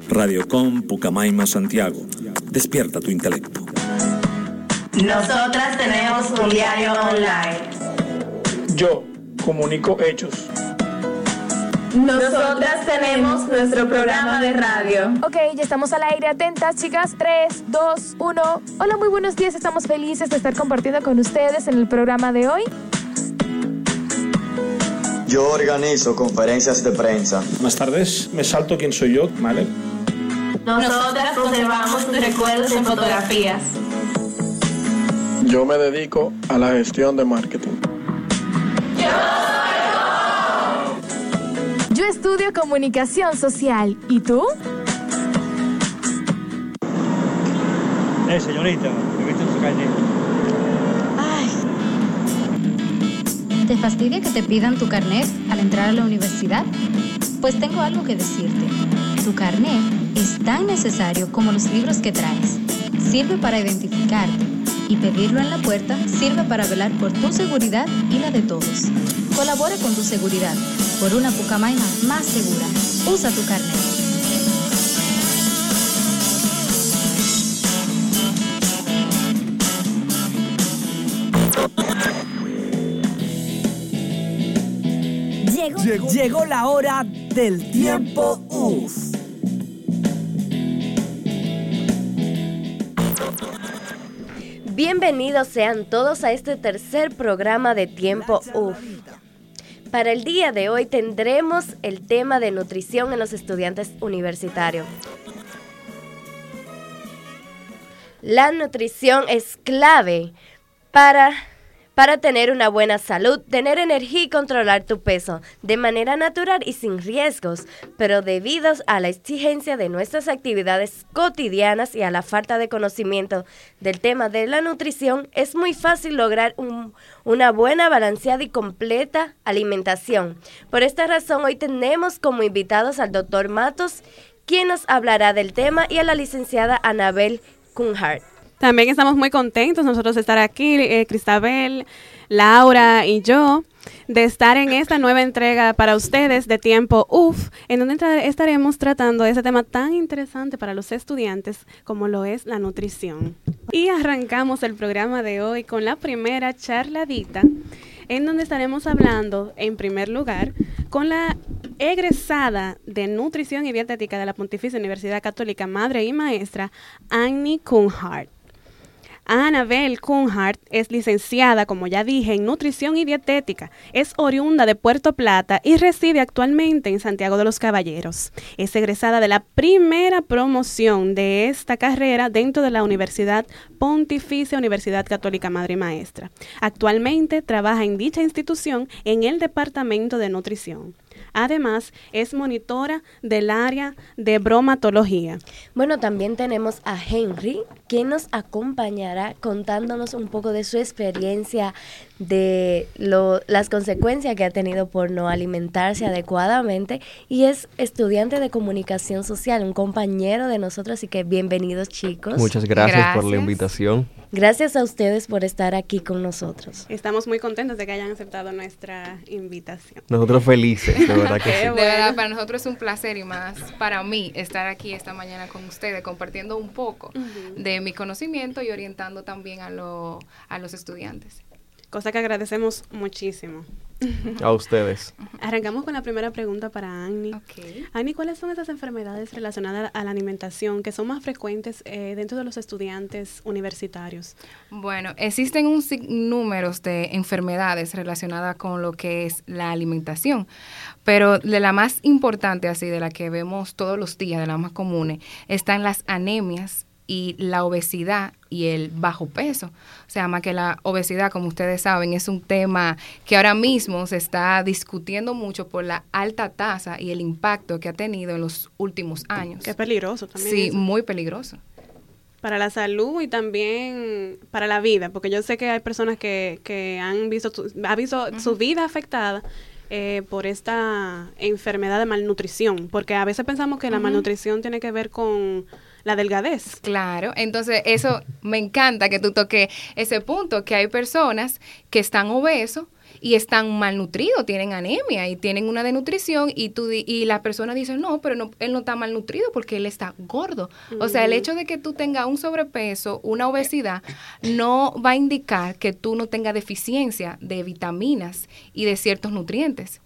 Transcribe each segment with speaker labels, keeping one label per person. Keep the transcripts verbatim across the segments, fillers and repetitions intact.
Speaker 1: Radiocom Pucamaima, Santiago. Despierta tu intelecto.
Speaker 2: Nosotras tenemos un diario online.
Speaker 3: Yo comunico hechos.
Speaker 2: Nosotras tenemos nuestro programa de radio.
Speaker 4: Ok, ya estamos al aire. Atentas, chicas. tres, dos, uno. Hola, muy buenos días. Estamos felices de estar compartiendo con ustedes en el programa de hoy.
Speaker 5: Yo organizo conferencias de prensa.
Speaker 3: Más tardes me salto quién soy yo, ¿vale?
Speaker 2: Nosotras conservamos tus recuerdos en fotografías.
Speaker 3: Yo me dedico a la gestión de marketing.
Speaker 4: Yo estudio comunicación social. ¿Y tú?
Speaker 6: Eh, señorita, me viste en su calle.
Speaker 7: Ay. ¿Te fastidia que te pidan tu carnet al entrar a la universidad? Pues tengo algo que decirte. Tu carnet es tan necesario como los libros que traes. Sirve para identificarte y pedirlo en la puerta sirve para velar por tu seguridad y la de todos. Colabora con tu seguridad por una Pucamaima más segura. Usa tu carnet.
Speaker 8: Llegó, llegó la hora del tiempo U F.
Speaker 9: Bienvenidos sean todos a este tercer programa de Tiempo U F. Para el día de hoy tendremos el tema de nutrición en los estudiantes universitarios. La nutrición es clave para... Para tener una buena salud, tener energía y controlar tu peso de manera natural y sin riesgos, pero debido a la exigencia de nuestras actividades cotidianas y a la falta de conocimiento del tema de la nutrición, es muy fácil lograr un, una buena, balanceada y completa alimentación. Por esta razón, hoy tenemos como invitados al doctor Matos, quien nos hablará del tema, y a la licenciada Anabel Kunhardt.
Speaker 10: También estamos muy contentos nosotros de estar aquí, eh, Cristabel, Laura y yo, de estar en esta nueva entrega para ustedes de Tiempo U F, en donde tra- estaremos tratando ese tema tan interesante para los estudiantes como lo es la nutrición. Y arrancamos el programa de hoy con la primera charladita, en donde estaremos hablando, en primer lugar, con la egresada de Nutrición y Dietética de la Pontificia Universidad Católica Madre y Maestra, Annie Kunhardt. Anabel Kunhardt es licenciada, como ya dije, en Nutrición y Dietética. Es oriunda de Puerto Plata y reside actualmente en Santiago de los Caballeros. Es egresada de la primera promoción de esta carrera dentro de la Universidad Pontificia Universidad Católica Madre y Maestra. Actualmente trabaja en dicha institución en el Departamento de Nutrición. Además, es monitora del área de bromatología.
Speaker 9: Bueno, también tenemos a Henry, quien nos acompañará contándonos un poco de su experiencia, de lo, las consecuencias que ha tenido por no alimentarse adecuadamente, y es estudiante de comunicación social, un compañero de nosotros, así que bienvenidos, chicos.
Speaker 11: Muchas gracias, gracias. por la invitación.
Speaker 9: Gracias a ustedes por estar aquí con nosotros.
Speaker 10: Estamos muy contentos de que hayan aceptado nuestra invitación.
Speaker 11: Nosotros felices, de verdad que sí.
Speaker 12: De verdad, para nosotros es un placer y más para mí estar aquí esta mañana con ustedes, compartiendo un poco uh-huh. de mi conocimiento y orientando también a, lo, a los estudiantes.
Speaker 10: Cosa que agradecemos muchísimo.
Speaker 11: A ustedes.
Speaker 10: Arrancamos con la primera pregunta para Annie.
Speaker 12: Okay.
Speaker 10: Annie, ¿cuáles son esas enfermedades relacionadas a la alimentación que son más frecuentes eh, dentro de los estudiantes universitarios?
Speaker 12: Bueno, existen un sinnúmero de enfermedades relacionadas con lo que es la alimentación, pero de la más importante, así de la que vemos todos los días, de las más comunes, están las anemias y la obesidad y el bajo peso. O sea, más que la obesidad, como ustedes saben, es un tema que ahora mismo se está discutiendo mucho por la alta tasa y el impacto que ha tenido en los últimos años.
Speaker 10: Qué peligroso también.
Speaker 12: Sí,
Speaker 10: eso.
Speaker 12: Muy peligroso.
Speaker 10: Para la salud y también para la vida, porque yo sé que hay personas que, que han visto, tu, ha visto uh-huh. su vida afectada eh, por esta enfermedad de malnutrición, porque a veces pensamos que uh-huh. la malnutrición tiene que ver con la delgadez.
Speaker 12: Claro, entonces eso me encanta que tú toques ese punto, que hay personas que están obesos y están malnutridos, tienen anemia y tienen una desnutrición y tú y la persona dice, no, pero no, él no está malnutrido porque él está gordo. Uh-huh. O sea, el hecho de que tú tengas un sobrepeso, una obesidad, no va a indicar que tú no tengas deficiencia de vitaminas y de ciertos nutrientes.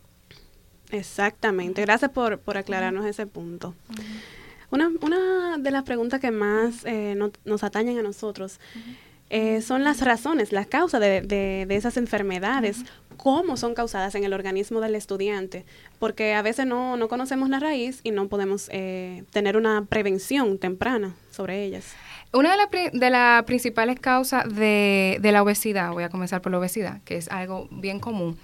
Speaker 10: Exactamente. Gracias por, por aclararnos uh-huh. ese punto. Uh-huh. Una, una de las preguntas que más eh, no, nos atañen a nosotros uh-huh. eh, son las razones, las causas de, de, de esas enfermedades, uh-huh. cómo son causadas en el organismo del estudiante, porque a veces no, no conocemos la raíz y no podemos eh, tener una prevención temprana sobre ellas.
Speaker 12: Una de las de la principales causas de, de la obesidad, voy a comenzar por la obesidad, que es algo bien común,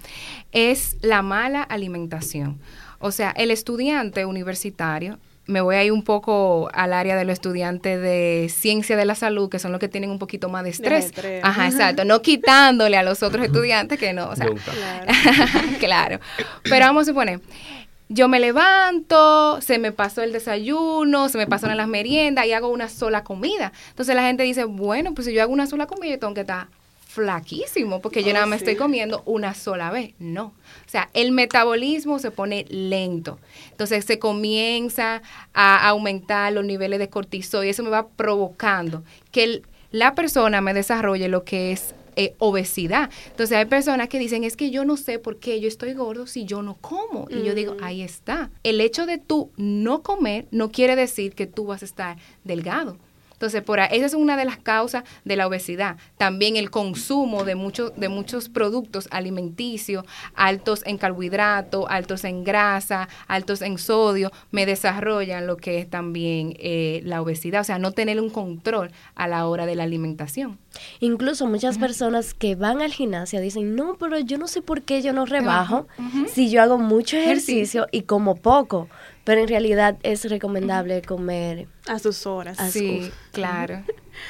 Speaker 12: es la mala alimentación. O sea, el estudiante universitario, me voy a ir un poco al área de los estudiantes de ciencia de la salud, que son los que tienen un poquito más de estrés. De Ajá, exacto. No quitándole a los otros estudiantes que no, o sea. Claro. Claro. Pero vamos a suponer, yo me levanto, se me pasó el desayuno, se me pasaron las meriendas y hago una sola comida. Entonces la gente dice, bueno, pues si yo hago una sola comida, yo tengo que estar flaquísimo, porque yo oh, nada más sí. estoy comiendo una sola vez. No. O sea, el metabolismo se pone lento. Entonces se comienza a aumentar los niveles de cortisol y eso me va provocando que el, la persona me desarrolle lo que es eh, obesidad. Entonces hay personas que dicen, es que yo no sé por qué yo estoy gordo si yo no como. Y mm. yo digo, ahí está. El hecho de tú no comer no quiere decir que tú vas a estar delgado. Entonces, por ahí, esa es una de las causas de la obesidad. También el consumo de muchos de muchos productos alimenticios, altos en carbohidratos, altos en grasa, altos en sodio, me desarrollan lo que es también eh, la obesidad. O sea, no tener un control a la hora de la alimentación.
Speaker 9: Incluso muchas personas que van al gimnasio dicen, no, pero yo no sé por qué yo no rebajo uh-huh. si yo hago mucho ejercicio y como poco. Pero en realidad es recomendable comer
Speaker 10: a sus horas.
Speaker 12: A sí, sus. Claro.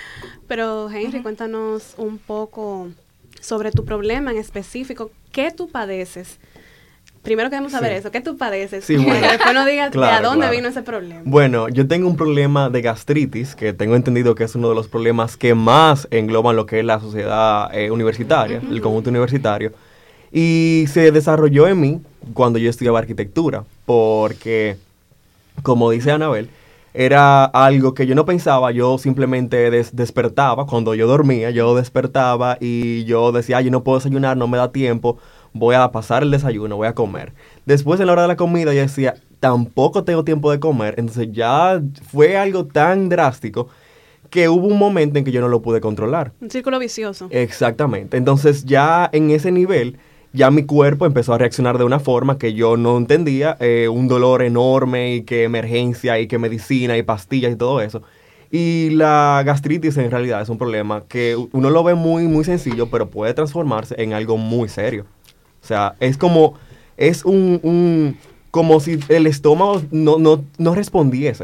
Speaker 10: Pero Henry, uh-huh. cuéntanos un poco sobre tu problema en específico. ¿Qué tú padeces? Primero queremos saber sí. eso. ¿Qué tú padeces? Sí, bueno. Después nos digas claro, de a dónde claro. vino ese problema.
Speaker 11: Bueno, yo tengo un problema de gastritis, que tengo entendido que es uno de los problemas que más engloban lo que es la sociedad eh, universitaria, uh-huh. el conjunto universitario. Y se desarrolló en mí cuando yo estudiaba arquitectura, porque, como dice Anabel, era algo que yo no pensaba, yo simplemente des- despertaba, cuando yo dormía, yo despertaba y yo decía, yo no puedo desayunar, no me da tiempo, voy a pasar el desayuno, voy a comer. Después, en la hora de la comida, yo decía, tampoco tengo tiempo de comer, entonces ya fue algo tan drástico que hubo un momento en que yo no lo pude controlar.
Speaker 10: Un círculo vicioso.
Speaker 11: Exactamente, entonces ya en ese nivel ya mi cuerpo empezó a reaccionar de una forma que yo no entendía, eh, un dolor enorme y que emergencia y que medicina y pastillas y todo eso. Y la gastritis en realidad es un problema que uno lo ve muy, muy sencillo, pero puede transformarse en algo muy serio. O sea, es como, es un, un como si el estómago no, no, no respondiese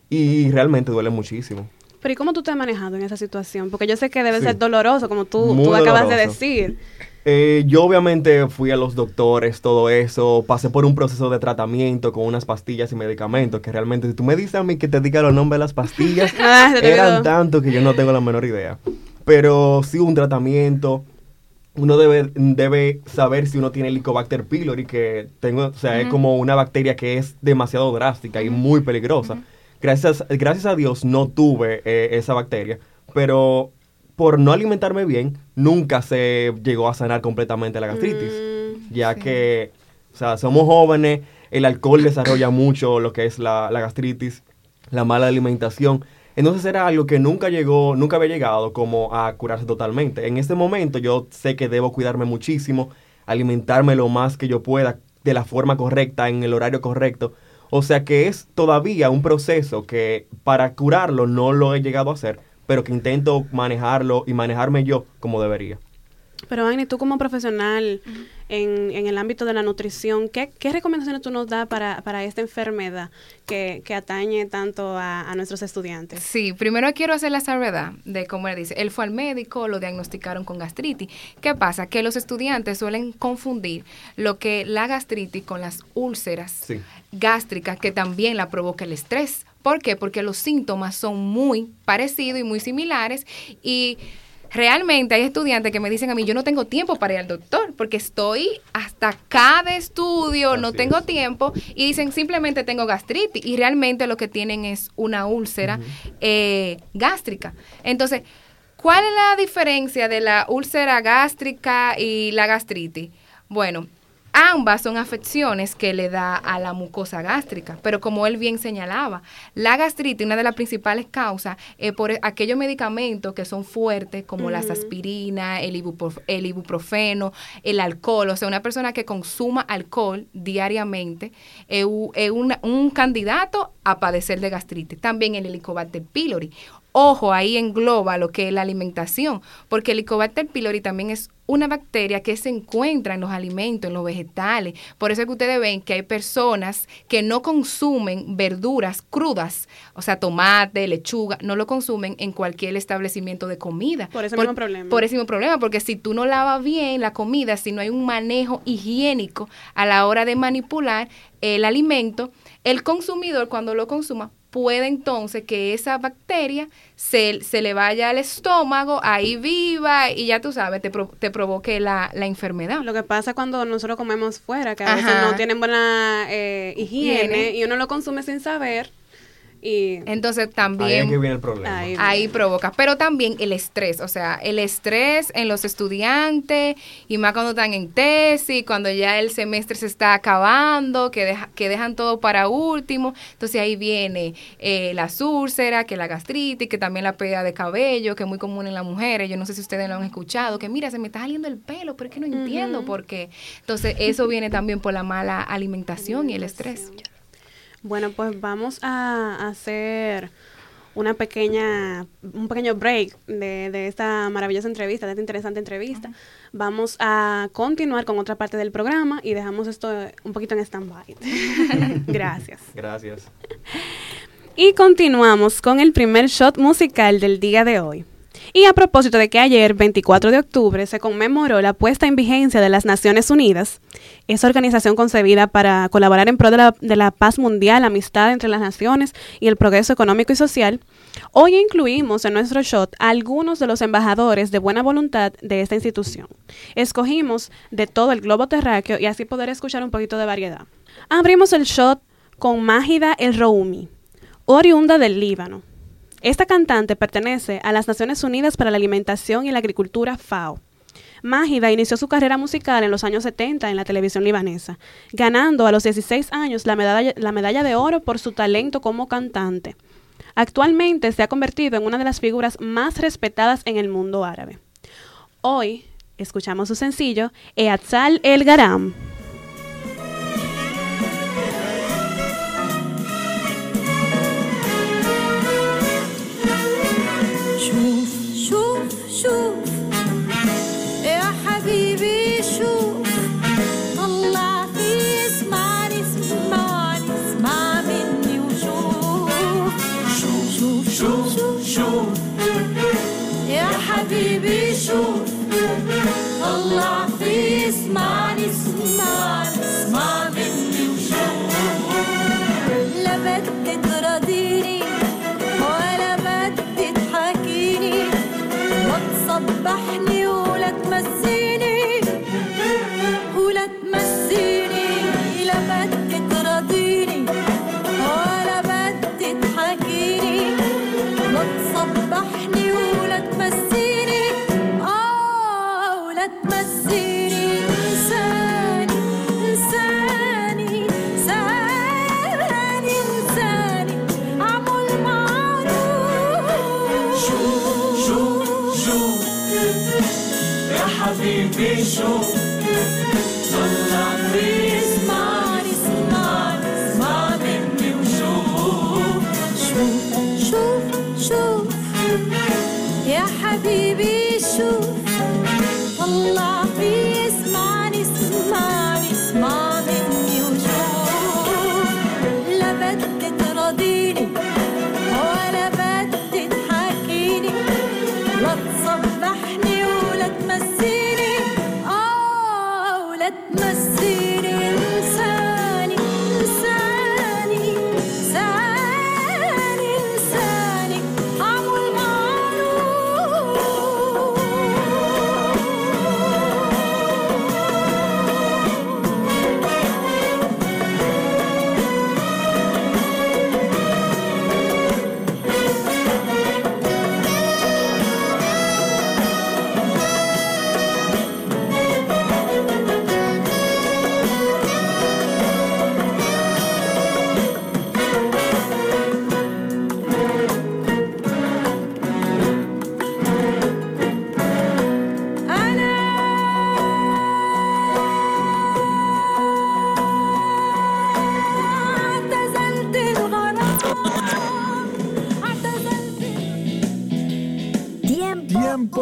Speaker 11: y realmente duele muchísimo.
Speaker 10: Pero ¿y cómo tú te has manejado en esa situación? Porque yo sé que debe sí. ser doloroso, como tú, tú acabas doloroso. de decir.
Speaker 11: Eh, yo obviamente fui a los doctores, todo eso, pasé por un proceso de tratamiento con unas pastillas y medicamentos, que realmente si tú me dices a mí que te diga los nombres de las pastillas, ah, eran tanto que yo no tengo la menor idea. Pero sí un tratamiento, uno debe, debe saber si uno tiene Helicobacter pylori, que tengo, o sea, uh-huh. es como una bacteria que es demasiado drástica uh-huh. y muy peligrosa. Uh-huh. Gracias, gracias a Dios no tuve eh, esa bacteria, pero por no alimentarme bien, nunca se llegó a sanar completamente la gastritis, mm, ya sí. que, o sea, somos jóvenes, el alcohol desarrolla mucho lo que es la, la gastritis, la mala alimentación, entonces era algo que nunca llegó, nunca había llegado como a curarse totalmente. En este momento yo sé que debo cuidarme muchísimo, alimentarme lo más que yo pueda, de la forma correcta, en el horario correcto, o sea que es todavía un proceso que para curarlo no lo he llegado a hacer, pero que intento manejarlo y manejarme yo como debería.
Speaker 10: Pero, Agni, tú como profesional uh-huh. en, en el ámbito de la nutrición, ¿qué, qué recomendaciones tú nos das para, para esta enfermedad que, que atañe tanto a, a nuestros estudiantes?
Speaker 12: Sí, primero quiero hacer la salvedad de, como él dice, él fue al médico, lo diagnosticaron con gastritis. ¿Qué pasa? Que los estudiantes suelen confundir lo que la gastritis con las úlceras sí. gástricas, que también la provoca el estrés. ¿Por qué? Porque los síntomas son muy parecidos y muy similares y realmente hay estudiantes que me dicen a mí, yo no tengo tiempo para ir al doctor porque estoy hasta acá de estudio, Así no tengo es. tiempo, y dicen simplemente tengo gastritis, y realmente lo que tienen es una úlcera uh-huh. eh, gástrica. Entonces, ¿cuál es la diferencia de la úlcera gástrica y la gastritis? Bueno, ambas son afecciones que le da a la mucosa gástrica, pero como él bien señalaba, la gastritis, una de las principales causas, es por aquellos medicamentos que son fuertes, como uh-huh. las aspirinas, el, ibuprof- el ibuprofeno, el alcohol. O sea, una persona que consuma alcohol diariamente es eh, un, un candidato a padecer de gastritis. También el Helicobacter pylori. Ojo, ahí engloba lo que es la alimentación, porque el Helicobacter pylori también es una bacteria que se encuentra en los alimentos, en los vegetales. Por eso es que ustedes ven que hay personas que no consumen verduras crudas, o sea, tomate, lechuga, no lo consumen en cualquier establecimiento de comida.
Speaker 10: Por ese
Speaker 12: por,
Speaker 10: mismo problema.
Speaker 12: Por ese mismo problema, porque si tú no lavas bien la comida, si no hay un manejo higiénico a la hora de manipular el alimento, el consumidor cuando lo consuma puede entonces que esa bacteria se, se le vaya al estómago, ahí viva y ya tú sabes, te, pro, te provoque la, la enfermedad.
Speaker 10: Lo que pasa cuando nosotros comemos fuera, que a veces Ajá. no tienen buena eh, higiene, higiene y uno lo consume sin saber. Y
Speaker 12: entonces también
Speaker 11: ahí es que viene el problema.
Speaker 12: Ahí, ahí provoca, pero también el estrés, o sea, el estrés en los estudiantes y más cuando están en tesis, cuando ya el semestre se está acabando, que, deja, que dejan todo para último, entonces ahí viene eh, la úlcera, que la gastritis, que también la pérdida de cabello, que es muy común en las mujeres. Yo no sé si ustedes lo han escuchado, que mira, se me está saliendo el pelo, pero es que no entiendo uh-huh. por qué. Entonces eso viene también por la mala alimentación y el estrés.
Speaker 10: Bueno, pues vamos a hacer una pequeña, un pequeño break de, de esta maravillosa entrevista, de esta interesante entrevista. Uh-huh. Vamos a continuar con otra parte del programa y dejamos esto un poquito en stand-by. Gracias.
Speaker 11: Gracias.
Speaker 10: Y continuamos con el primer shot musical del día de hoy. Y a propósito de que ayer, veinticuatro de octubre, se conmemoró la puesta en vigencia de las Naciones Unidas, esa organización concebida para colaborar en pro de la, de la paz mundial, la amistad entre las naciones y el progreso económico y social, hoy incluimos en nuestro shot a algunos de los embajadores de buena voluntad de esta institución. Escogimos de todo el globo terráqueo y así poder escuchar un poquito de variedad. Abrimos el shot con Mágida El Roumi, oriunda del Líbano. Esta cantante pertenece a las Naciones Unidas para la Alimentación y la Agricultura, FAO. Mágida inició su carrera musical en los años setenta en la televisión libanesa, ganando a los dieciséis años la medalla, la medalla de oro por su talento como cantante. Actualmente se ha convertido en una de las figuras más respetadas en el mundo árabe. Hoy escuchamos su sencillo, Eatzal El Garam.
Speaker 13: شوف يا حبيبي شوف طلع في اسمعني اسمعني اسمع مني وشوف شوف شوف شوف شوف يا حبيبي شوف طلع في اسمعني اسمعني اسمع مني وشوف لا بدك تراضيني ولا بدك تحاكيني صبحني ولا تمسيني ولا تمسيني لا بدك تراضيني ولا بدك تحاكيني لا تصبحني ولا تمسيني اه ولا تمسيني انساني انساني انساني انساني عمل معروف شوف شوف شوف يا حبيبي شوف طلع في اسمعني اسمعني اسمع مني وشوف شوف شوف شوف يا حبيبي شوف طلع في اسمعني اسمعني اسمع مني وشوف لا بدك تراضيني ولا بدك تحاكيني لا تصبحني ولا تمسيني اه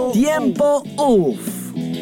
Speaker 8: Tiempo U F.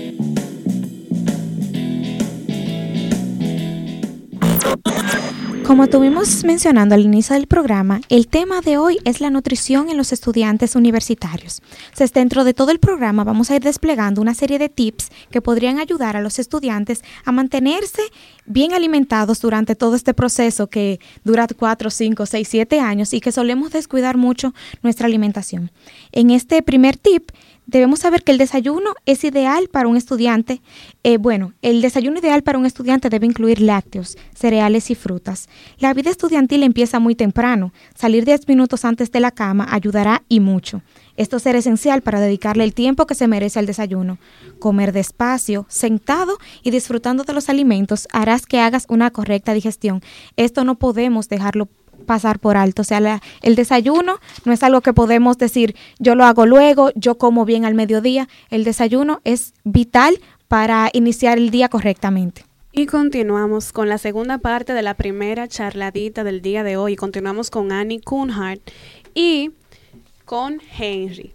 Speaker 14: Como tuvimos mencionando al inicio del programa, el tema de hoy es la nutrición en los estudiantes universitarios. Entonces, dentro de todo el programa vamos a ir desplegando una serie de tips que podrían ayudar a los estudiantes a mantenerse bien alimentados durante todo este proceso que dura cuatro, cinco, seis, siete años y que solemos descuidar mucho nuestra alimentación. En este primer tip, debemos saber que el desayuno es ideal para un estudiante. Eh, bueno, el desayuno ideal para un estudiante debe incluir lácteos, cereales y frutas. La vida estudiantil empieza muy temprano. Salir diez minutos antes de la cama ayudará y mucho. Esto será esencial para dedicarle el tiempo que se merece al desayuno. Comer despacio, sentado y disfrutando de los alimentos harás que hagas una correcta digestión. Esto no podemos dejarlo pasar por alto. O sea, la, el desayuno no es algo que podemos decir, yo lo hago luego, yo como bien al mediodía. El desayuno es vital para iniciar el día correctamente.
Speaker 10: Y continuamos con la segunda parte de la primera charladita del día de hoy. Continuamos con Annie Kunhardt y con Henry.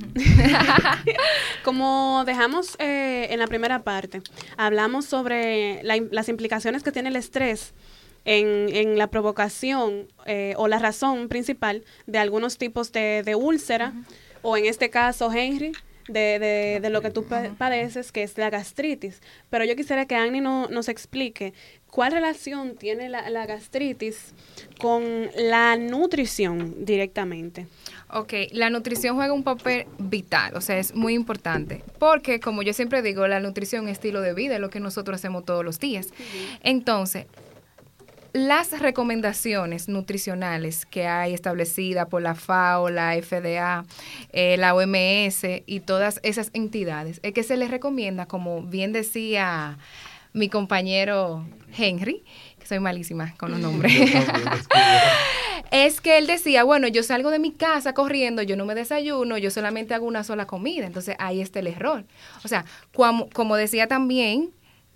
Speaker 10: Como dejamos eh, en la primera parte, hablamos sobre la, las implicaciones que tiene el estrés En, en la provocación eh, o la razón principal de algunos tipos de, de úlcera, uh-huh. o en este caso, Henry, de, de, de lo que tú pa- padeces, que es la gastritis. Pero yo quisiera que Annie no, nos explique cuál relación tiene la, la gastritis con la nutrición directamente.
Speaker 12: Ok, la nutrición juega un papel vital, o sea, es muy importante, porque como yo siempre digo, la nutrición es estilo de vida, es lo que nosotros hacemos todos los días. Uh-huh. Entonces, las recomendaciones nutricionales que hay establecidas por la FAO, la F D A, eh, la O M S y todas esas entidades, es que se les recomienda, como bien decía mi compañero Henry, que soy malísima con los nombres, es que él decía, bueno, yo salgo de mi casa corriendo, yo no me desayuno, yo solamente hago una sola comida. Entonces ahí está el error. O sea, como, como decía también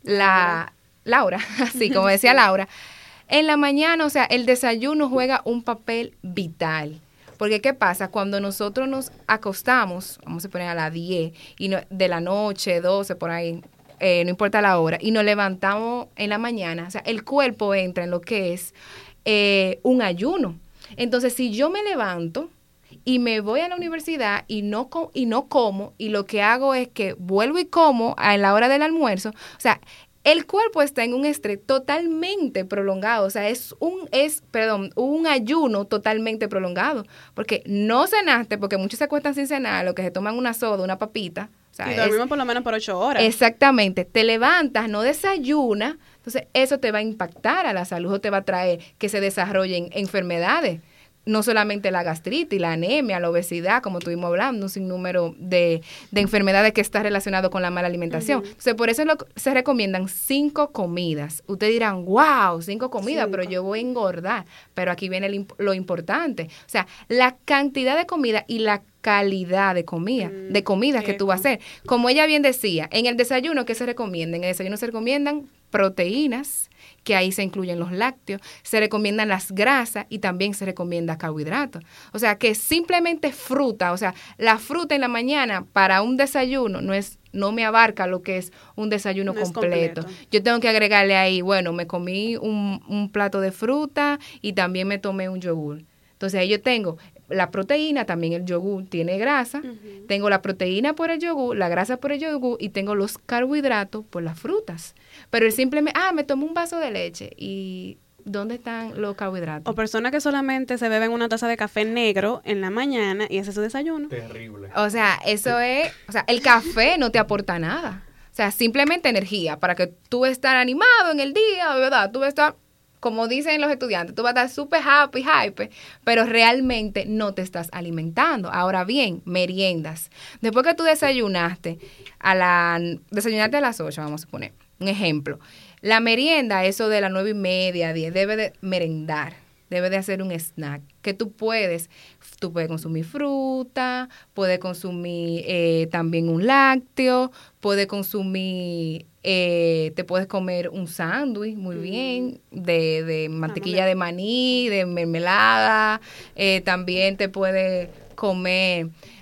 Speaker 12: la Laura, así como decía Laura, en la mañana, o sea, el desayuno juega un papel vital. Porque, ¿qué pasa? Cuando nosotros nos acostamos, vamos a poner a las diez y no, de la noche, doce, por ahí, eh, no importa la hora, y nos levantamos en la mañana, o sea, el cuerpo entra en lo que es eh, un ayuno. Entonces, si yo me levanto y me voy a la universidad y no, com- y no como, y lo que hago es que vuelvo y como a la hora del almuerzo, o sea, el cuerpo está en un estrés totalmente prolongado, o sea, es un, es, perdón, un ayuno totalmente prolongado, porque no cenaste, porque muchos se acuestan sin cenar, lo que se toman una soda, una papita. O sea,
Speaker 10: y dormimos
Speaker 12: es,
Speaker 10: por lo menos por ocho horas.
Speaker 12: Exactamente, te levantas, no desayunas, entonces eso te va a impactar a la salud, o te va a traer que se desarrollen enfermedades. No solamente la gastritis, la anemia, la obesidad, como estuvimos hablando, un sinnúmero de, de enfermedades que está relacionado con la mala alimentación. Uh-huh. Entonces, por eso lo, se recomiendan cinco comidas. Ustedes dirán, wow, cinco comidas, cinco. Pero yo voy a engordar. Pero aquí viene el, lo importante. O sea, la cantidad de comida y la calidad de comida, mm, de comidas que tú vas a hacer. Como ella bien decía, en el desayuno, ¿qué se recomienda? En el desayuno se recomiendan proteínas, que ahí se incluyen los lácteos, se recomiendan las grasas y también se recomienda carbohidratos. O sea, que simplemente fruta, o sea, la fruta en la mañana para un desayuno no es no me abarca lo que es un desayuno no completo. completo. Yo tengo que agregarle ahí, bueno, me comí un, un plato de fruta y también me tomé un yogur. Entonces ahí yo tengo la proteína, también el yogur tiene grasa, uh-huh. tengo la proteína por el yogur, la grasa por el yogur y tengo los carbohidratos por las frutas. Pero el simplemente, ah, me tomo un vaso de leche y ¿dónde están los carbohidratos?
Speaker 10: O personas que solamente se beben una taza de café negro en la mañana y ese es su desayuno.
Speaker 11: Terrible.
Speaker 12: O sea, eso es, o sea, el café no te aporta nada. O sea, simplemente energía para que tú estés animado en el día, ¿verdad? Tú vas a estar, como dicen los estudiantes, tú vas a estar súper happy, hype, pero realmente no te estás alimentando. Ahora bien, meriendas. Después que tú desayunaste, a la, desayunaste a las ocho, vamos a poner un ejemplo. La merienda, eso de las nueve y media, diez, debe de merendar, debe de hacer un snack, que tú puedes, tú puedes consumir fruta, puedes consumir eh, también un lácteo, puedes consumir, eh, te puedes comer un sándwich muy mm. bien, de, de mantequilla de maní, de mermelada, eh, también te puedes comer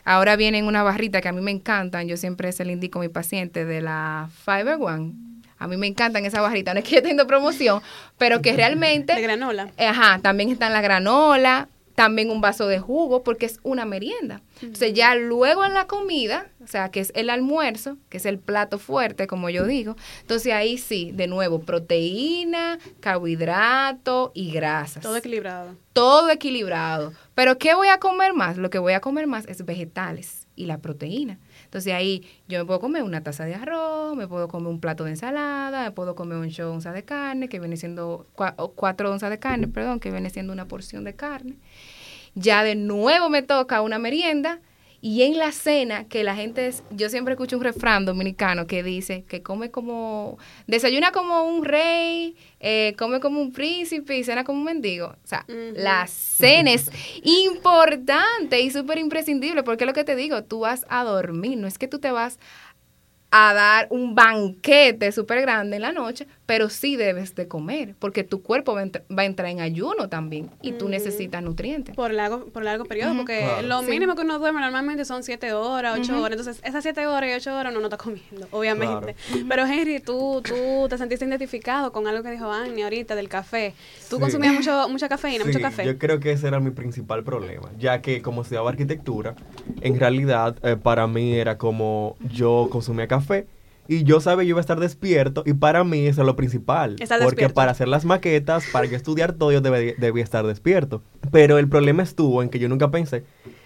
Speaker 12: ahora vienen una barrita que a mí me encantan, yo siempre se le indico a mi paciente de la Fiber One. A mí me encantan esas barritas, no es que yo tenga promoción, pero que realmente...
Speaker 10: De granola.
Speaker 12: Ajá, también están la granola, también un vaso de jugo, porque es una merienda. Entonces ya luego en la comida, o sea, que es el almuerzo, que es el plato fuerte, como yo digo, entonces ahí sí, de nuevo, proteína, carbohidrato y grasas.
Speaker 10: Todo equilibrado.
Speaker 12: Todo equilibrado. Pero ¿qué voy a comer más? Lo que voy a comer más es vegetales y la proteína. Entonces ahí yo me puedo comer una taza de arroz, me puedo comer un plato de ensalada, me puedo comer un ocho onzas de carne, que viene siendo, cuatro onzas de carne, perdón, que viene siendo una porción de carne. Ya de nuevo me toca una merienda y en la cena, que la gente, es, yo siempre escucho un refrán dominicano que dice que come como, desayuna como un rey, eh, come como un príncipe y cena como un mendigo. O sea, uh-huh. La cena es importante y súper imprescindible, porque es lo que te digo, tú vas a dormir, no es que tú te vas a dar un banquete súper grande en la noche, pero sí debes de comer, porque tu cuerpo va a, entr- va a entrar en ayuno también y tú uh-huh. necesitas nutrientes.
Speaker 10: Por largo, por largo periodo, uh-huh. porque claro. lo mínimo sí. que uno duerme normalmente son siete horas, ocho uh-huh. horas, entonces esas siete horas y ocho horas uno no está comiendo, obviamente. Claro. Pero Henry, tú, tú te sentiste identificado con algo que dijo Annie ahorita del café. Tú sí. consumías mucho, mucha cafeína,
Speaker 11: sí,
Speaker 10: mucho café.
Speaker 11: Yo creo que ese era mi principal problema, ya que como estudiaba arquitectura, en realidad eh, para mí era como yo consumía café, y yo sabía yo iba a estar despierto, y para mí eso es lo principal.
Speaker 10: Estar
Speaker 11: porque
Speaker 10: despierto.
Speaker 11: Para hacer las maquetas, para yo estudiar todo, yo debía, debía estar despierto. Pero el problema estuvo en que yo nunca pensé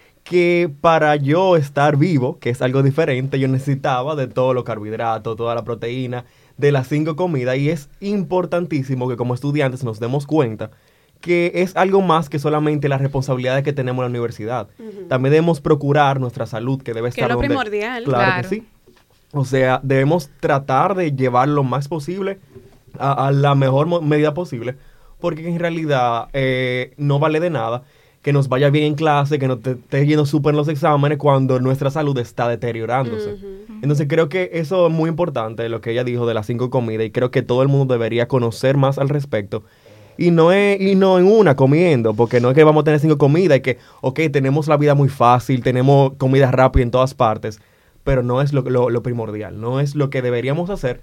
Speaker 11: que para yo estar vivo, que es algo diferente, yo necesitaba de todos los carbohidratos, toda la proteína, de las cinco comidas. Y es importantísimo que como estudiantes nos demos cuenta que es algo más que solamente las responsabilidades que tenemos en la universidad. Uh-huh. También debemos procurar nuestra salud, que debe
Speaker 10: que
Speaker 11: estar
Speaker 10: es lo
Speaker 11: donde...
Speaker 10: primordial.
Speaker 11: Claro,
Speaker 12: claro.
Speaker 11: que sí. O sea, debemos tratar de llevar lo más posible a, a la mejor mo- medida posible, porque en realidad eh, no vale de nada que nos vaya bien en clase, que nos te, esté yendo súper en los exámenes cuando nuestra salud está deteriorándose. Uh-huh. Entonces creo que eso es muy importante, lo que ella dijo de las cinco comidas, y creo que todo el mundo debería conocer más al respecto. Y no es y no en una comiendo, porque no es que vamos a tener cinco comidas y que, ok, tenemos la vida muy fácil, tenemos comida rápida en todas partes, pero no es lo, lo, lo primordial, no es lo que deberíamos hacer.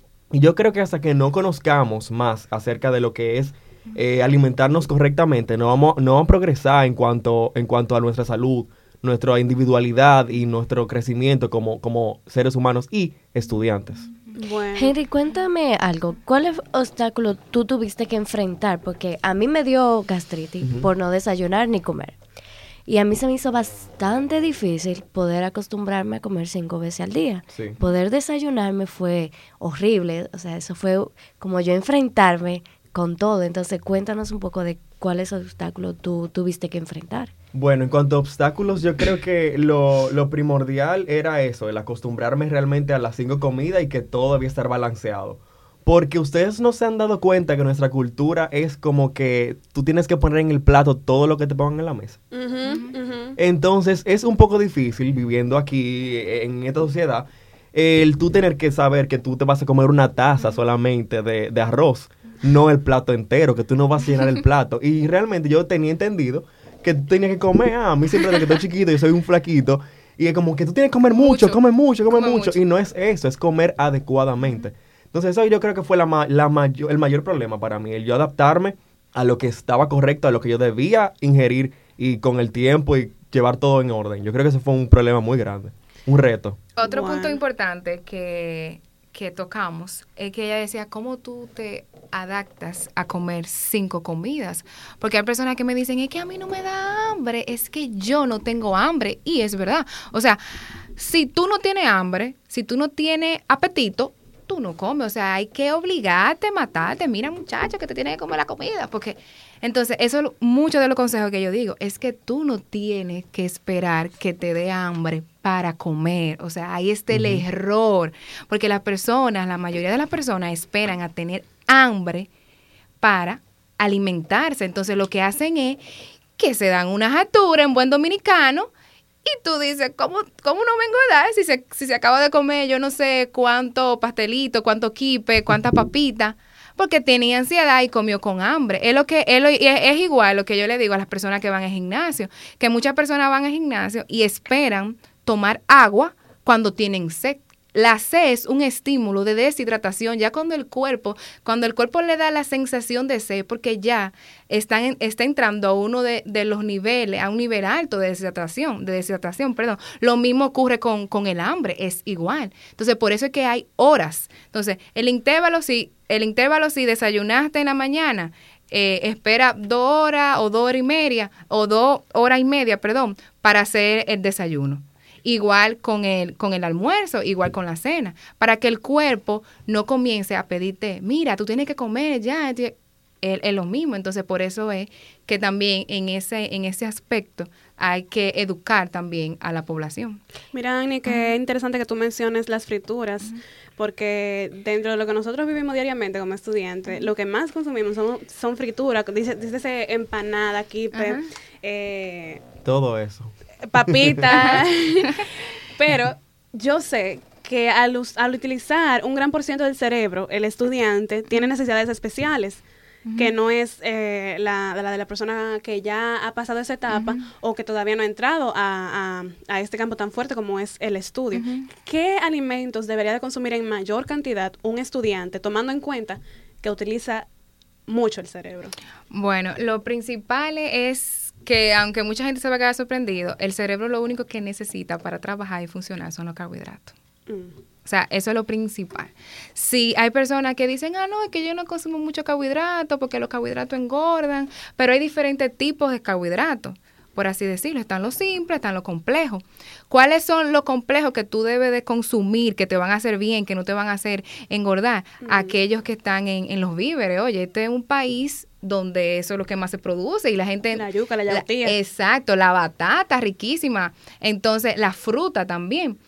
Speaker 11: Y yo creo que hasta que no conozcamos más acerca de lo que es eh, alimentarnos correctamente, no vamos, no vamos a progresar en cuanto, en cuanto a nuestra salud, nuestra individualidad y nuestro crecimiento como, como seres humanos y estudiantes.
Speaker 9: Bueno. Henry, cuéntame algo. ¿Cuál obstáculo tú tuviste que enfrentar? Porque a mí me dio gastritis uh-huh. por no desayunar ni comer. Y a mí se me hizo bastante difícil poder acostumbrarme a comer cinco veces al día.
Speaker 11: Sí.
Speaker 9: Poder desayunarme fue horrible. O sea, eso fue como yo enfrentarme con todo. Entonces, cuéntanos un poco de cuáles obstáculos tú tuviste que enfrentar.
Speaker 11: Bueno, en cuanto a obstáculos, yo creo que lo, lo primordial era eso, el acostumbrarme realmente a las cinco comidas y que todo debía estar balanceado. Porque ustedes no se han dado cuenta que nuestra cultura es como que tú tienes que poner en el plato todo lo que te pongan en la mesa.
Speaker 10: Uh-huh, uh-huh.
Speaker 11: Entonces es un poco difícil viviendo aquí en esta sociedad el tú tener que saber que tú te vas a comer una taza solamente de, de arroz, no el plato entero, que tú no vas a llenar el plato. Y realmente yo tenía entendido que tú tenías que comer, ah, a mí siempre desde que estoy chiquito yo soy un flaquito, y es como que tú tienes que comer mucho, mucho. come mucho, come, come mucho. mucho. Y no es eso, es comer adecuadamente. Entonces eso yo creo que fue la, ma- la mayor, el mayor problema para mí, el yo adaptarme a lo que estaba correcto, a lo que yo debía ingerir y con el tiempo y llevar todo en orden. Yo creo que eso fue un problema muy grande, un reto.
Speaker 12: Otro
Speaker 10: bueno.
Speaker 12: punto importante que, que tocamos es que ella decía, ¿cómo tú te adaptas a comer cinco comidas? Porque hay personas que me dicen, es que a mí no me da hambre, es que yo no tengo hambre. Y es verdad. O sea, si tú no tienes hambre, si tú no tienes apetito, tú no comes, o sea, hay que obligarte, matarte, mira muchacho que te tienes que comer la comida, porque entonces eso es mucho de los consejos que yo digo, es que tú no tienes que esperar que te dé hambre para comer, o sea, ahí está el uh-huh. error, porque las personas, la mayoría de las personas esperan a tener hambre para alimentarse, entonces lo que hacen es que se dan unas alturas en buen dominicano. Y tú dices, ¿cómo, cómo no vengo a dar si se, si se acaba de comer yo no sé cuánto pastelito, cuánto quipe, cuánta papita? porque tenía ansiedad y comió con hambre. Es lo que es, lo, es, es igual lo que yo le digo a las personas que van al gimnasio, que muchas personas van al gimnasio y esperan tomar agua cuando tienen sed. La sed es un estímulo de deshidratación, ya cuando el cuerpo, cuando el cuerpo le da la sensación de sed, porque ya están, está entrando a uno de, de los niveles, a un nivel alto de deshidratación, de deshidratación, perdón. Lo mismo ocurre con, con el hambre, es igual. Entonces, por eso es que hay horas. Entonces, el intervalo, si, el intervalo, si desayunaste en la mañana, eh, espera dos horas o dos horas y media, o dos horas y media, perdón, para hacer el desayuno. Igual con el, con el almuerzo, igual con la cena, para que el cuerpo no comience a pedirte, mira, tú tienes que comer ya, es, es lo mismo. Entonces, por eso es que también en ese, en ese aspecto hay que educar también a la población.
Speaker 10: Mira, Ani, qué uh-huh. interesante que tú menciones las frituras, uh-huh. porque dentro de lo que nosotros vivimos diariamente como estudiantes, uh-huh. lo que más consumimos son, son frituras, dice, dice empanada, quipe, uh-huh. eh,
Speaker 11: todo eso.
Speaker 10: Papitas, pero yo sé que al, al utilizar un gran por ciento del cerebro, el estudiante tiene necesidades especiales, uh-huh. que no es eh, la, la de la persona que ya ha pasado esa etapa uh-huh. o que todavía no ha entrado a, a, a este campo tan fuerte como es el estudio. Uh-huh. ¿Qué alimentos debería de consumir en mayor cantidad un estudiante, tomando en cuenta que utiliza mucho el cerebro?
Speaker 12: Bueno, lo principal es que aunque mucha gente se va a quedar sorprendido, el cerebro lo único que necesita para trabajar y funcionar son los carbohidratos. Mm. O sea, eso es lo principal. Si hay personas que dicen, ah, no, es que yo no consumo mucho carbohidratos porque los carbohidratos engordan, pero hay diferentes tipos de carbohidratos, por así decirlo. Están los simples, están los complejos. ¿Cuáles son los complejos que tú debes de consumir, que te van a hacer bien, que no te van a hacer engordar? Mm. Aquellos que están en, en los víveres. Oye, este es un país donde eso es lo que más se produce y la gente...
Speaker 10: La yuca, la yautía.
Speaker 12: La, exacto, la batata riquísima. Entonces, la fruta también.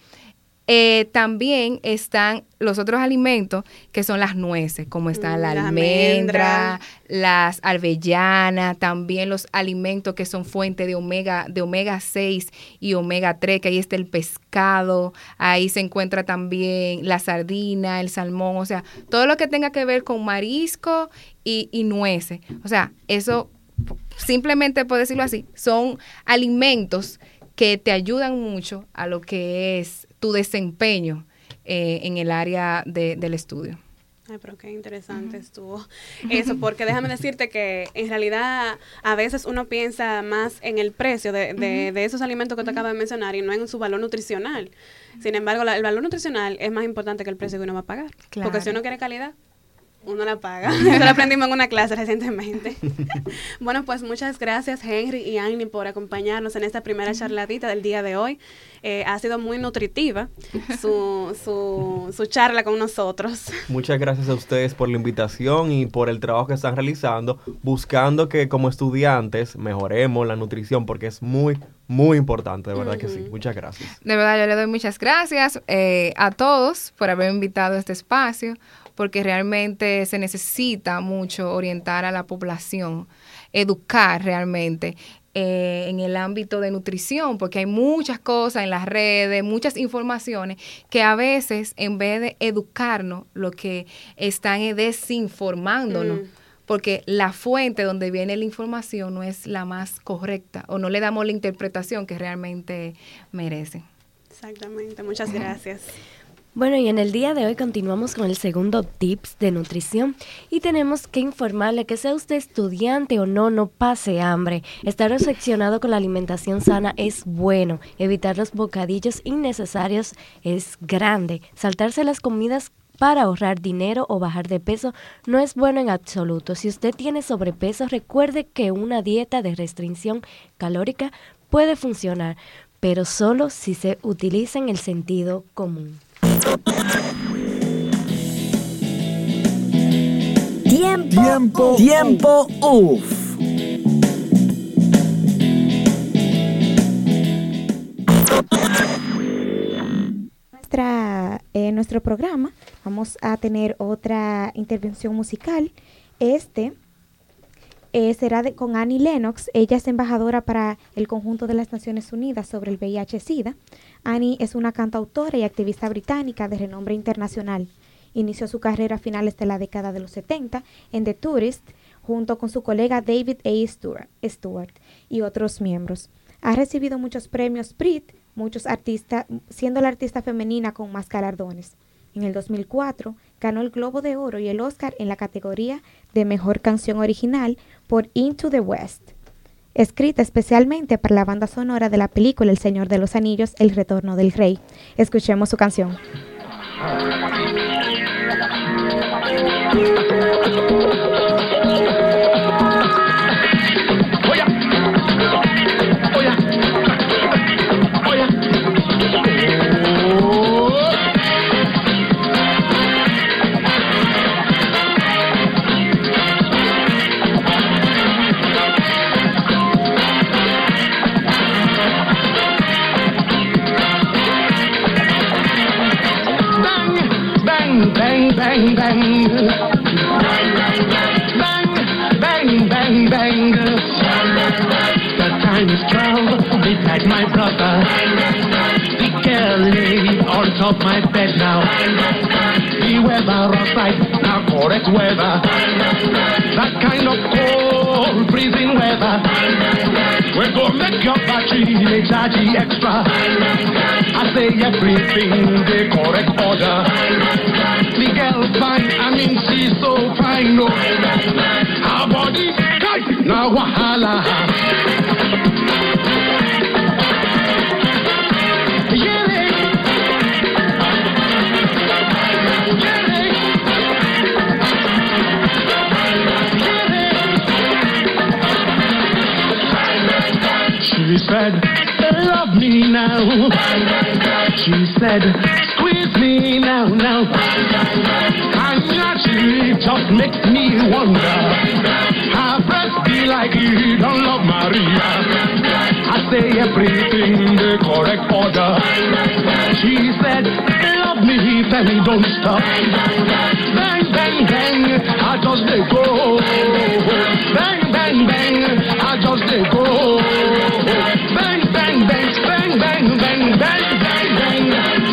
Speaker 12: Eh, también están los otros alimentos que son las nueces, como está mm, la almendra, almendra, las avellanas, también los alimentos que son fuente de omega, de omega seis y omega tres, que ahí está el pescado, ahí se encuentra también la sardina, el salmón, o sea, todo lo que tenga que ver con marisco y, y nueces. O sea, eso, simplemente por decirlo así, son alimentos que te ayudan mucho a lo que es tu desempeño eh, en el área de, del estudio.
Speaker 10: Ay, pero qué interesante uh-huh. estuvo eso, porque déjame decirte que en realidad a veces uno piensa más en el precio de, de, uh-huh. de esos alimentos que te uh-huh. acabas de mencionar y no en su valor nutricional. Sin embargo, la, el valor nutricional es más importante que el precio que uno va a pagar. Claro. Porque si uno quiere calidad, uno la paga. Eso lo aprendimos en una clase recientemente. Bueno, pues muchas gracias, Henry y Annie, por acompañarnos en esta primera charladita del día de hoy. Eh, ha sido muy nutritiva su, su, su charla con nosotros.
Speaker 11: Muchas gracias a ustedes por la invitación y por el trabajo que están realizando, buscando que como estudiantes mejoremos la nutrición, porque es muy, muy importante, de verdad uh-huh. que sí. Muchas gracias.
Speaker 12: De verdad, yo le doy muchas gracias eh, a todos por haber invitado a este espacio, porque realmente se necesita mucho orientar a la población, educar realmente eh, en el ámbito de nutrición, porque hay muchas cosas en las redes, muchas informaciones que a veces en vez de educarnos, lo que están es desinformándonos. Mm. Porque la fuente donde viene la información no es la más correcta o no le damos la interpretación que realmente merece.
Speaker 10: Exactamente, muchas gracias.
Speaker 9: Bueno, y en el día de hoy continuamos con el segundo tips de nutrición y tenemos que informarle que sea usted estudiante o no, no pase hambre. Estar obsesionado con la alimentación sana es bueno. Evitar los bocadillos innecesarios es grande. Saltarse las comidas para ahorrar dinero o bajar de peso no es bueno en absoluto. Si usted tiene sobrepeso, recuerde que una dieta de restricción calórica puede funcionar, pero solo si se utiliza en el sentido común.
Speaker 8: Tiempo, tiempo, tiempo, uff.
Speaker 14: Nuestra, eh, nuestro programa vamos a tener otra intervención musical. Este eh, será de, con Annie Lennox. Ella es embajadora para el conjunto de las Naciones Unidas sobre el V I H SIDA. Annie es una cantautora y activista británica de renombre internacional. Inició su carrera a finales de la década de los setenta en The Tourist, junto con su colega David A. Stewart, Stewart y otros miembros. Ha recibido muchos premios Brit, muchos artistas, siendo la artista femenina con más galardones. En el dos mil cuatro ganó el Globo de Oro y el Oscar en la categoría de Mejor Canción Original por Into the West, escrita especialmente para la banda sonora de la película El Señor de los Anillos, El Retorno del Rey. Escuchemos su canción.
Speaker 15: Bang, bang, bang. Bang, bang, bang, bang. The time is twelve, midnight, my brother. The girl lay on top my bed now. The weather outside, now correct weather. That kind of cold, freezing weather. We're gonna make your battery charge extra. I say everything the correct order. The girl fine, I mean she's so fine, no. Her body tight, now wahala. Yeah, she said, love me now. She said, squeeze me now, now. And naturally just makes me wonder. Her breath be like you don't love Maria. I say everything the correct order. She said, love me, then don't stop. Bang, bang, bang, I just let go. Bang, bang, bang, I just let go. Bang, bang, bang, bang, bang, bang, bang, bang, bang.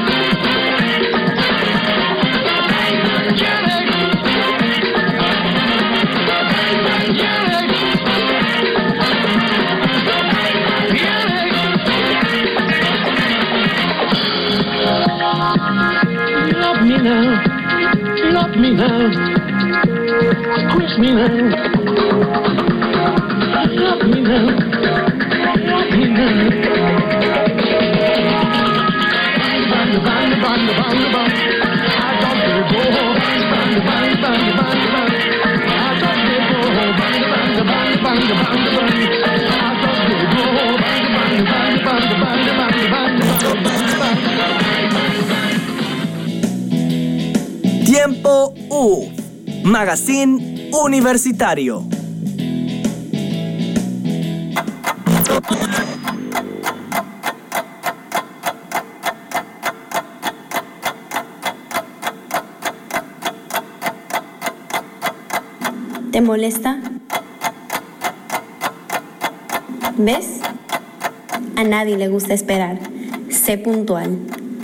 Speaker 15: Love me now, love me now, squish me now. Love me now, love me now. Bang, bang, bang, bang, bang. I got to go. Bang, bang, bang, bang, bang. I got to go. Bang, bang, bang, bang, bang, bang. I got to go. Bang, bang, bang, bang, bang, bang, bang, bang, bang.
Speaker 8: Tiempo U, Magazine Universitario.
Speaker 16: ¿Te molesta? ¿Ves? A nadie le gusta esperar. Sé puntual.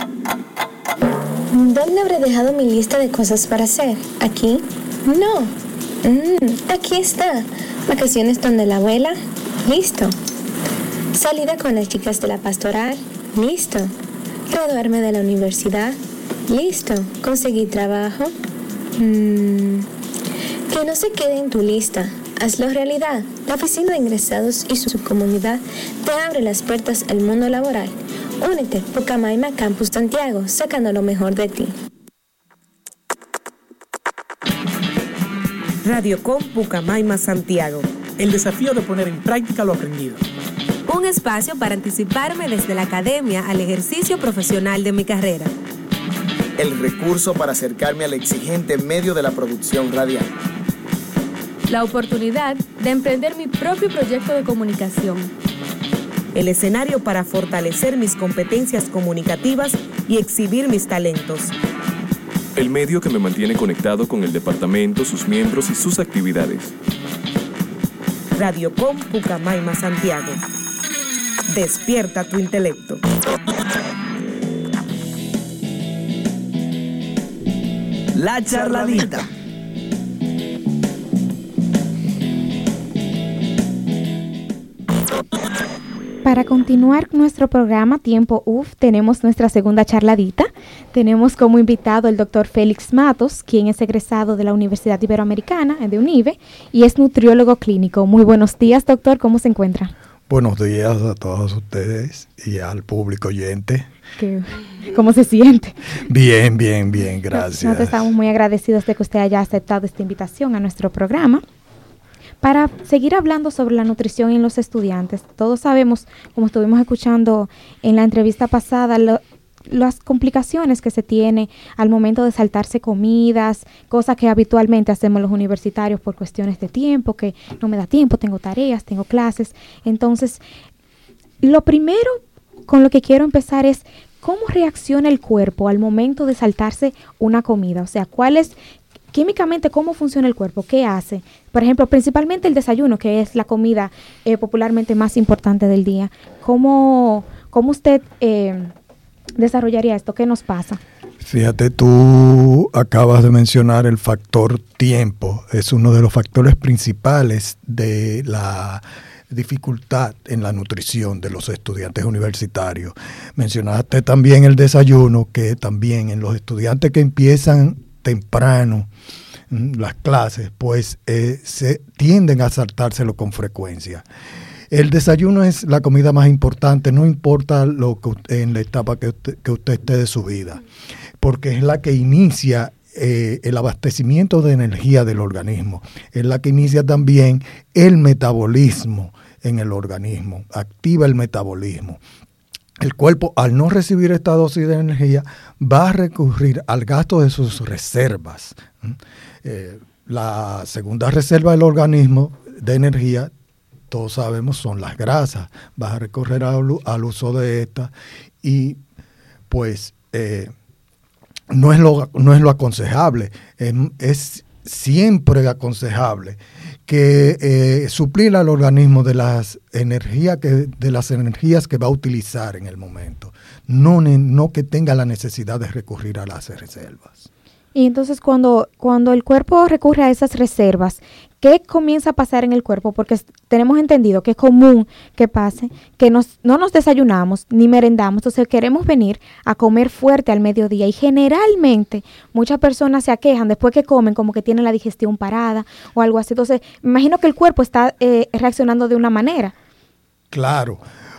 Speaker 16: ¿Dónde habré dejado mi lista de cosas para hacer? ¿Aquí? No. Mm, aquí está. Vacaciones donde la abuela. Listo. Salida con las chicas de la pastoral. Listo. Graduarme de la universidad. Listo. Conseguir trabajo. Mm, que no se quede en tu lista. Hazlo realidad. La Oficina de Ingresados y su comunidad te abre las puertas al mundo laboral. Únete, Pucamaima Campus Santiago, sacando lo mejor de ti.
Speaker 17: Radiocom Pucamaima Santiago.
Speaker 18: El desafío de poner en práctica lo aprendido.
Speaker 17: Un espacio para anticiparme desde la academia al ejercicio profesional de mi carrera.
Speaker 19: El recurso para acercarme al exigente medio de la producción radial.
Speaker 20: La oportunidad de emprender mi propio proyecto de comunicación.
Speaker 17: El escenario para fortalecer mis competencias comunicativas y exhibir mis talentos.
Speaker 1: El medio que me mantiene conectado con el departamento, sus miembros y sus actividades.
Speaker 17: Radiocom Pucamaima Santiago. Despierta tu intelecto.
Speaker 8: La charladita.
Speaker 14: Para continuar nuestro programa Tiempo U F, tenemos nuestra segunda charladita. Tenemos como invitado el doctor Félix Matos, quien es egresado de la Universidad Iberoamericana, de UNIBE, y es nutriólogo clínico. Muy buenos días, doctor, ¿cómo se encuentra?
Speaker 21: Buenos días a todos ustedes y al público oyente.
Speaker 14: ¿Qué, ¿Cómo se siente?
Speaker 21: Bien, bien, bien, gracias.
Speaker 14: Nosotros estamos muy agradecidos de que usted haya aceptado esta invitación a nuestro programa. Para seguir hablando sobre la nutrición en los estudiantes, todos sabemos, como estuvimos escuchando en la entrevista pasada, lo, las complicaciones que se tiene al momento de saltarse comidas, cosas que habitualmente hacemos los universitarios por cuestiones de tiempo, que no me da tiempo, tengo tareas, tengo clases. Entonces, lo primero con lo que quiero empezar es cómo reacciona el cuerpo al momento de saltarse una comida. O sea, cuál es químicamente cómo funciona el cuerpo, qué hace. Por ejemplo, principalmente el desayuno, que es la comida eh, popularmente más importante del día. ¿Cómo, cómo usted eh, desarrollaría esto? ¿Qué nos pasa?
Speaker 21: Fíjate, tú acabas de mencionar el factor tiempo. Es uno de los factores principales de la dificultad en la nutrición de los estudiantes universitarios. Mencionaste también el desayuno, que también en los estudiantes que empiezan temprano las clases, pues eh, se tienden a saltárselo con frecuencia. El desayuno es la comida más importante, no importa lo que en la etapa que usted, que usted esté de su vida, porque es la que inicia eh, el abastecimiento de energía del organismo, es la que inicia también el metabolismo en el organismo, activa el metabolismo. El cuerpo, al no recibir esta dosis de energía, va a recurrir al gasto de sus reservas. Eh, la segunda reserva del organismo de energía, todos sabemos, son las grasas. Va a recurrir al, al uso de estas y pues eh, no, es lo, no es lo aconsejable. Es, es siempre aconsejable que eh, suplir al organismo de las energías que de las energías que va a utilizar en el momento, no, no que tenga la necesidad de recurrir a las reservas.
Speaker 14: Y entonces cuando, cuando el cuerpo recurre a esas reservas, ¿qué comienza a pasar en el cuerpo? Porque tenemos entendido que es común que pase, que nos, no nos desayunamos ni merendamos, entonces queremos venir a comer fuerte al mediodía y generalmente muchas personas se aquejan después que comen como que tienen la digestión parada o algo así. Entonces, me imagino que el cuerpo está eh, reaccionando de una manera.
Speaker 21: Claro.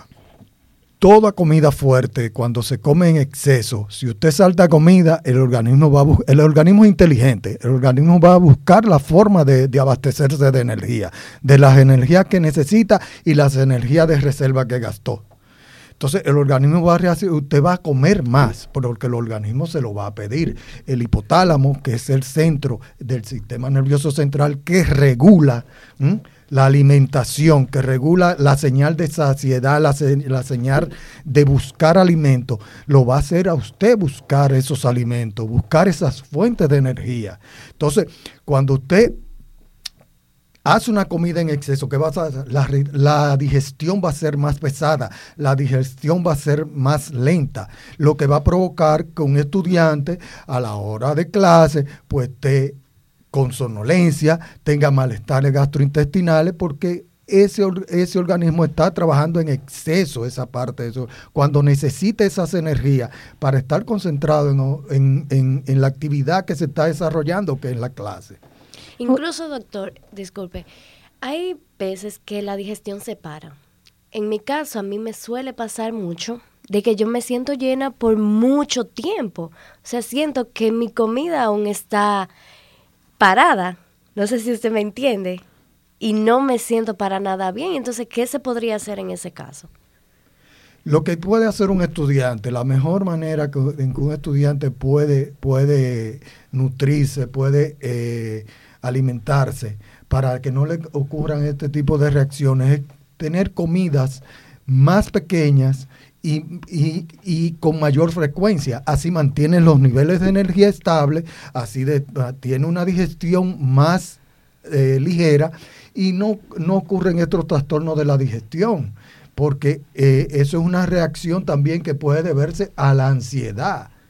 Speaker 21: Toda comida fuerte, cuando se come en exceso, si usted salta comida, el organismo va a bu- el organismo es inteligente, el organismo va a buscar la forma de, de abastecerse de energía, de las energías que necesita y las energías de reserva que gastó. Entonces el organismo va a reaccionar, usted va a comer más, porque el organismo se lo va a pedir. El hipotálamo, que es el centro del sistema nervioso central que regula ¿m? la alimentación, que regula la señal de saciedad, la, se, la señal de buscar alimento, lo va a hacer a usted buscar esos alimentos, buscar esas fuentes de energía. Entonces, cuando usted hace una comida en exceso, ¿qué va a hacer? La, la digestión va a ser más pesada, la digestión va a ser más lenta, lo que va a provocar que un estudiante a la hora de clase, pues esté con somnolencia, tenga malestares gastrointestinales, porque ese, ese organismo está trabajando en exceso esa parte de eso, cuando necesita esas energías para estar concentrado en, en, en, en la actividad que se está desarrollando, que es la clase.
Speaker 9: Incluso, doctor, disculpe, hay veces que la digestión se para. En mi caso, a mí me suele pasar mucho de que yo me siento llena por mucho tiempo. O sea, siento que mi comida aún está parada, no sé si usted me entiende, y no me siento para nada bien. Entonces, ¿qué se podría hacer en ese caso?
Speaker 21: Lo que puede hacer un estudiante, la mejor manera que, en que un estudiante puede, puede nutrirse, puede eh, alimentarse, para que no le ocurran este tipo de reacciones, es tener comidas más pequeñas Y, y, y con mayor frecuencia. Así mantiene los niveles de energía estables, así de, tiene una digestión más eh, ligera y no, no ocurren estos trastornos de la digestión, porque eh, eso es una reacción también que puede deberse a la ansiedad,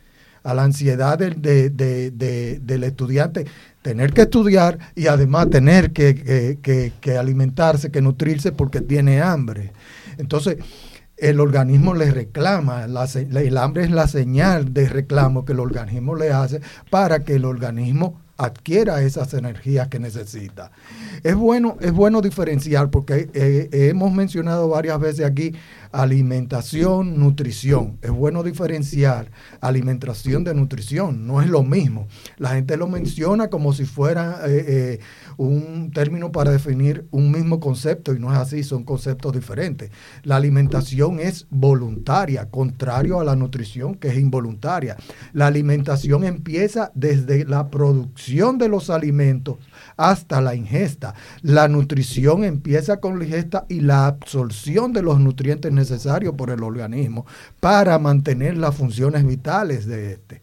Speaker 21: a la ansiedad del, de, de, de, del estudiante, tener que estudiar y además tener que, que, que, que alimentarse, que nutrirse porque tiene hambre. Entonces, el organismo le reclama, la, el hambre es la señal de reclamo que el organismo le hace para que el organismo adquiera esas energías que necesita. Es bueno, es bueno diferenciar porque eh, hemos mencionado varias veces aquí alimentación, nutrición. Es bueno diferenciar alimentación de nutrición, no es lo mismo. La gente lo menciona como si fuera eh, eh, un término para definir un mismo concepto y no es así, son conceptos diferentes. La alimentación es voluntaria, contrario a la nutrición que es involuntaria. La alimentación empieza desde la producción de los alimentos hasta la ingesta. La nutrición empieza con la ingesta y la absorción de los nutrientes necesarios por el organismo para mantener las funciones vitales de este.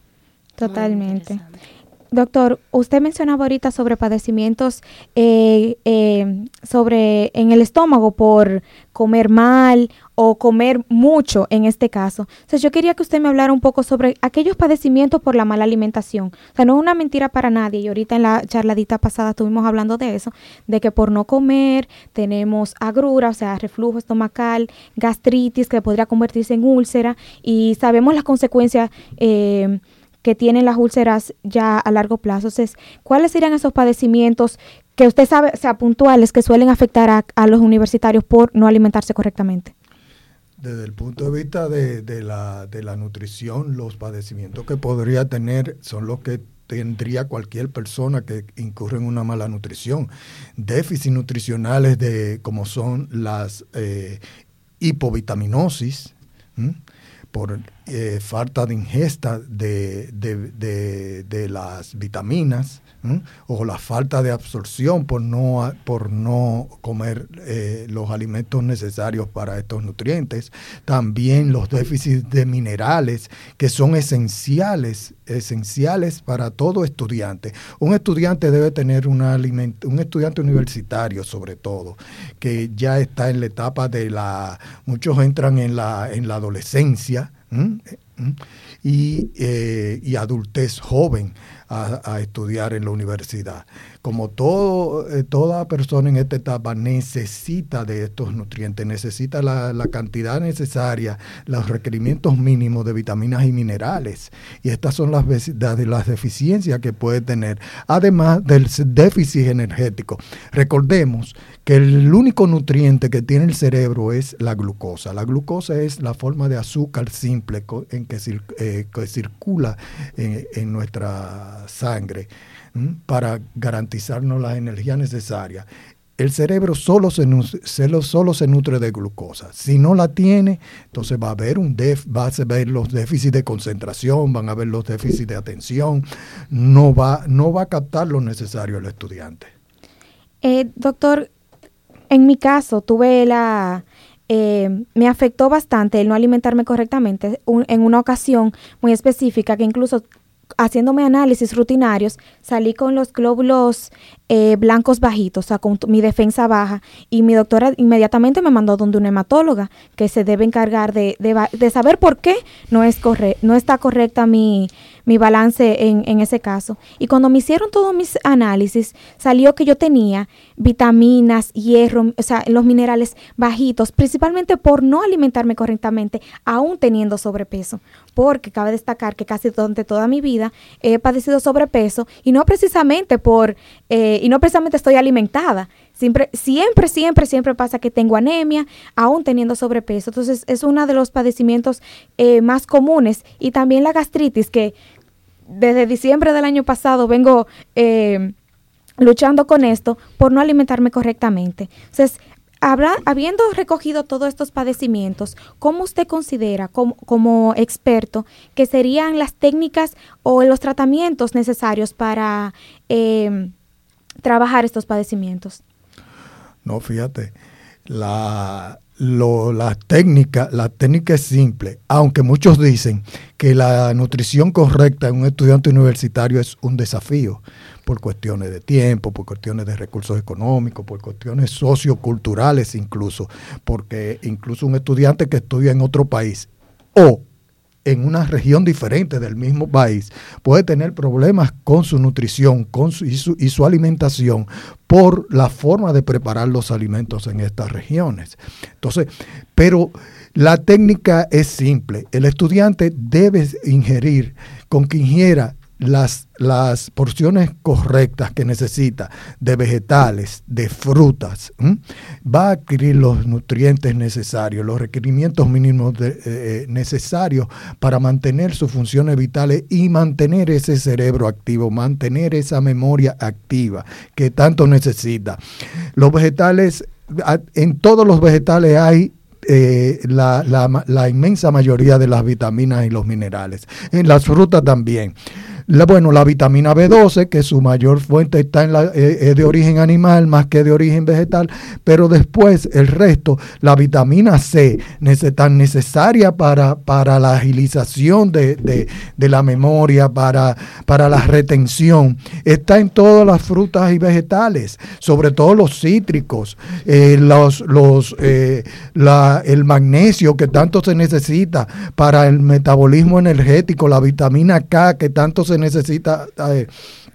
Speaker 14: Totalmente. Doctor, usted mencionaba ahorita sobre padecimientos eh, eh, sobre en el estómago por comer mal o comer mucho en este caso. Entonces yo quería que usted me hablara un poco sobre aquellos padecimientos por la mala alimentación. O sea, no es una mentira para nadie y ahorita en la charladita pasada estuvimos hablando de eso, de que por no comer tenemos agrura, o sea, reflujo estomacal, gastritis que podría convertirse en úlcera y sabemos las consecuencias eh, que tienen las úlceras ya a largo plazo. Entonces, ¿cuáles serían esos padecimientos que usted sabe, o sea, puntuales, que suelen afectar a, a los universitarios por no alimentarse correctamente?
Speaker 21: Desde el punto de vista de, de, la, de la nutrición, los padecimientos que podría tener son los que tendría cualquier persona que incurre en una mala nutrición. Déficits nutricionales de, como son las eh, hipovitaminosis, ¿m? por eh, falta de ingesta de, de, de, de las vitaminas, ¿eh? o la falta de absorción por no, por no comer eh, los alimentos necesarios para estos nutrientes. También los déficits de minerales que son esenciales, esenciales para todo estudiante. Un estudiante debe tener una aliment- un estudiante universitario sobre todo, que ya está en la etapa de la, muchos entran en la, en la adolescencia, ¿Mm? ¿Mm? Y, eh, y adultez joven a, a estudiar en la universidad. Como todo, eh, toda persona en esta etapa necesita de estos nutrientes, necesita la, la cantidad necesaria, los requerimientos mínimos de vitaminas y minerales. Y estas son las, de las deficiencias que puede tener, además del déficit energético. Recordemos que el único nutriente que tiene el cerebro es la glucosa. La glucosa es la forma de azúcar simple en que, cir, eh, que circula en, en nuestra sangre, ¿m? para garantizarnos la energía necesaria. El cerebro solo se, solo se nutre de glucosa. Si no la tiene, entonces va a haber un def, va a haber los déficits de concentración, van a haber los déficits de atención, no va, no va a captar lo necesario el estudiante.
Speaker 14: Eh, doctor, en mi caso tuve la... Eh, me afectó bastante el no alimentarme correctamente un, en una ocasión muy específica que incluso haciéndome análisis rutinarios salí con los glóbulos eh, blancos bajitos, o sea, con mi defensa baja, y mi doctora inmediatamente me mandó donde una hematóloga que se debe encargar de, de, de saber por qué no es corre, no está correcta mi, mi balance en, en ese caso. Y cuando me hicieron todos mis análisis, salió que yo tenía vitaminas, hierro, o sea, los minerales bajitos, principalmente por no alimentarme correctamente, aún teniendo sobrepeso. Porque cabe destacar que casi durante toda mi vida he padecido sobrepeso y no precisamente por eh, y no precisamente estoy alimentada. Siempre, siempre, siempre, siempre pasa que tengo anemia, aún teniendo sobrepeso. Entonces, es uno de los padecimientos eh, más comunes. Y también la gastritis, que desde diciembre del año pasado vengo eh, luchando con esto por no alimentarme correctamente. Entonces, habrá, habiendo recogido todos estos padecimientos, ¿cómo usted considera, como, como experto, que serían las técnicas o los tratamientos necesarios para eh, trabajar estos padecimientos?
Speaker 21: No, fíjate, la, lo, la técnica, la técnica es simple, aunque muchos dicen que la nutrición correcta en un estudiante universitario es un desafío por cuestiones de tiempo, por cuestiones de recursos económicos, por cuestiones socioculturales incluso, porque incluso un estudiante que estudia en otro país o en una región diferente del mismo país puede tener problemas con su nutrición con su, y, su, y su alimentación por la forma de preparar los alimentos en estas regiones. Entonces, pero la técnica es simple. El estudiante debe ingerir, con que ingiera Las, las porciones correctas que necesita de vegetales, de frutas, ¿m? va a adquirir los nutrientes necesarios, los requerimientos mínimos de, eh, necesarios para mantener sus funciones vitales y mantener ese cerebro activo, mantener esa memoria activa que tanto necesita. Los vegetales, en todos los vegetales hay Eh, la, la, la inmensa mayoría de las vitaminas y los minerales. En las frutas también. La, bueno, la vitamina B doce, que su mayor fuente está en la, eh, es de origen animal más que de origen vegetal, pero después el resto, la vitamina C, neces tan necesaria para, para la agilización de, de, de la memoria, para, para la retención, está en todas las frutas y vegetales, sobre todo los cítricos, eh, los, los, eh, la, el magnesio que tanto se necesita para el metabolismo energético, la vitamina K que tanto se necesita, eh,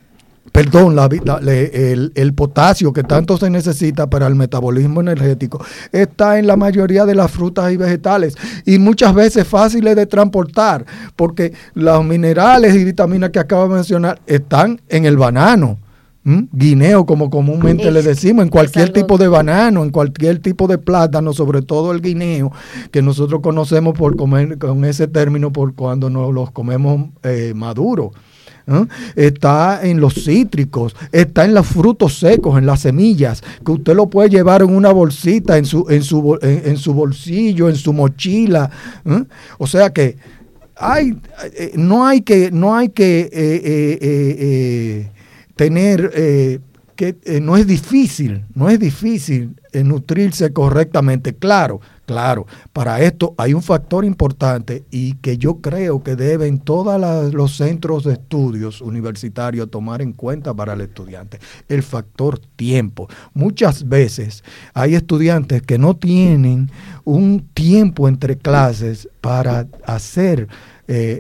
Speaker 21: perdón, la, la, el, el potasio que tanto se necesita para el metabolismo energético, está en la mayoría de las frutas y vegetales y muchas veces fáciles de transportar, porque los minerales y vitaminas que acabo de mencionar están en el banano. ¿Mm? Guineo, como comúnmente es, le decimos, en cualquier tipo de banano, en cualquier tipo de plátano, sobre todo el guineo, que nosotros conocemos por comer con ese término por cuando nos los comemos eh, maduros. ¿Eh? Está en los cítricos, está en los frutos secos, en las semillas, que usted lo puede llevar en una bolsita, en su, en su, en, en su bolsillo, en su mochila. ¿Eh? O sea que hay, eh, no hay que, no hay que eh, eh, eh, eh, tener eh, que eh, no es difícil, no es difícil eh, nutrirse correctamente. Claro, claro, para esto hay un factor importante y que yo creo que deben todos los centros de estudios universitarios tomar en cuenta para el estudiante, el factor tiempo. Muchas veces hay estudiantes que no tienen un tiempo entre clases para hacer Eh,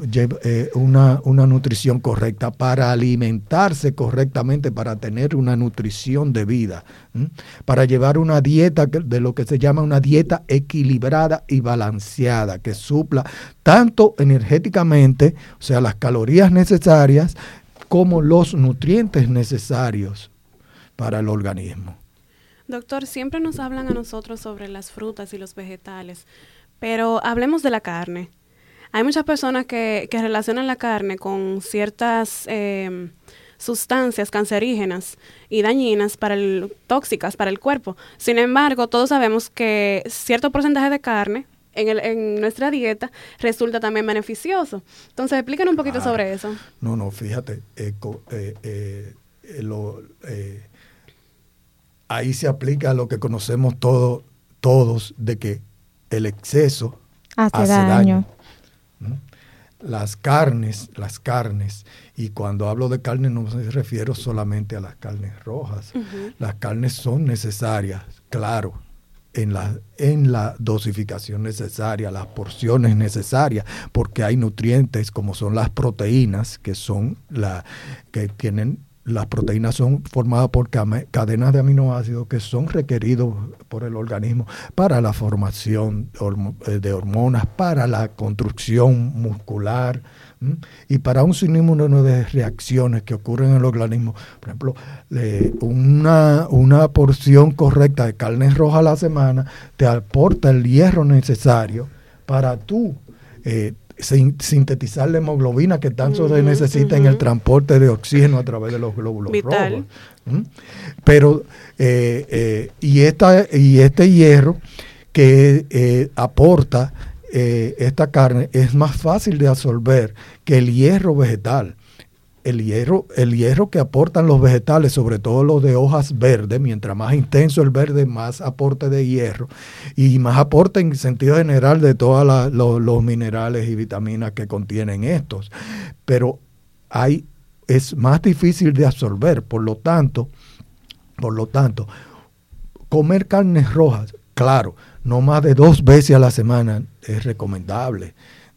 Speaker 21: una, una nutrición correcta, para alimentarse correctamente, para tener una nutrición de vida, ¿m? Para llevar una dieta de lo que se llama una dieta equilibrada y balanceada, que supla tanto energéticamente, o sea, las calorías necesarias, como los nutrientes necesarios para el organismo.
Speaker 10: Doctor, siempre nos hablan a nosotros sobre las frutas y los vegetales, pero hablemos de la carne. Hay muchas personas que, que relacionan la carne con ciertas eh, sustancias cancerígenas y dañinas, para el, tóxicas para el cuerpo. Sin embargo, todos sabemos que cierto porcentaje de carne en, el, en nuestra dieta resulta también beneficioso. Entonces, explícanos un poquito ah, sobre eso.
Speaker 21: No, no, fíjate, eh, eh, eh, lo, eh, ahí se aplica lo que conocemos todo, todos, de que el exceso hace, hace daño. daño. Las carnes, las carnes, y cuando hablo de carne no me refiero solamente a las carnes rojas. Uh-huh. Las carnes son necesarias, claro, en la, en la dosificación necesaria, las porciones necesarias, porque hay nutrientes como son las proteínas, que son la que tienen las proteínas son formadas por cadenas de aminoácidos que son requeridos por el organismo para la formación de hormonas, para la construcción muscular, ¿m? Y para un sinnúmero de reacciones que ocurren en el organismo. Por ejemplo, eh, una, una porción correcta de carne roja a la semana te aporta el hierro necesario para tú eh, sin, sintetizar la hemoglobina que tanto uh-huh, se necesita uh-huh. en el transporte de oxígeno a través de los glóbulos Vital. rojos. ¿Mm? Pero, eh, eh, y, esta, y este hierro que eh, aporta eh, esta carne es más fácil de absorber que el hierro vegetal. El hierro, el hierro que aportan los vegetales, sobre todo los de hojas verdes, mientras más intenso el verde, más aporte de hierro y más aporte en sentido general de todos lo, los minerales y vitaminas que contienen estos. Pero hay, es más difícil de absorber, por lo tanto, por lo tanto, comer carnes rojas, claro, no más de dos veces a la semana es recomendable.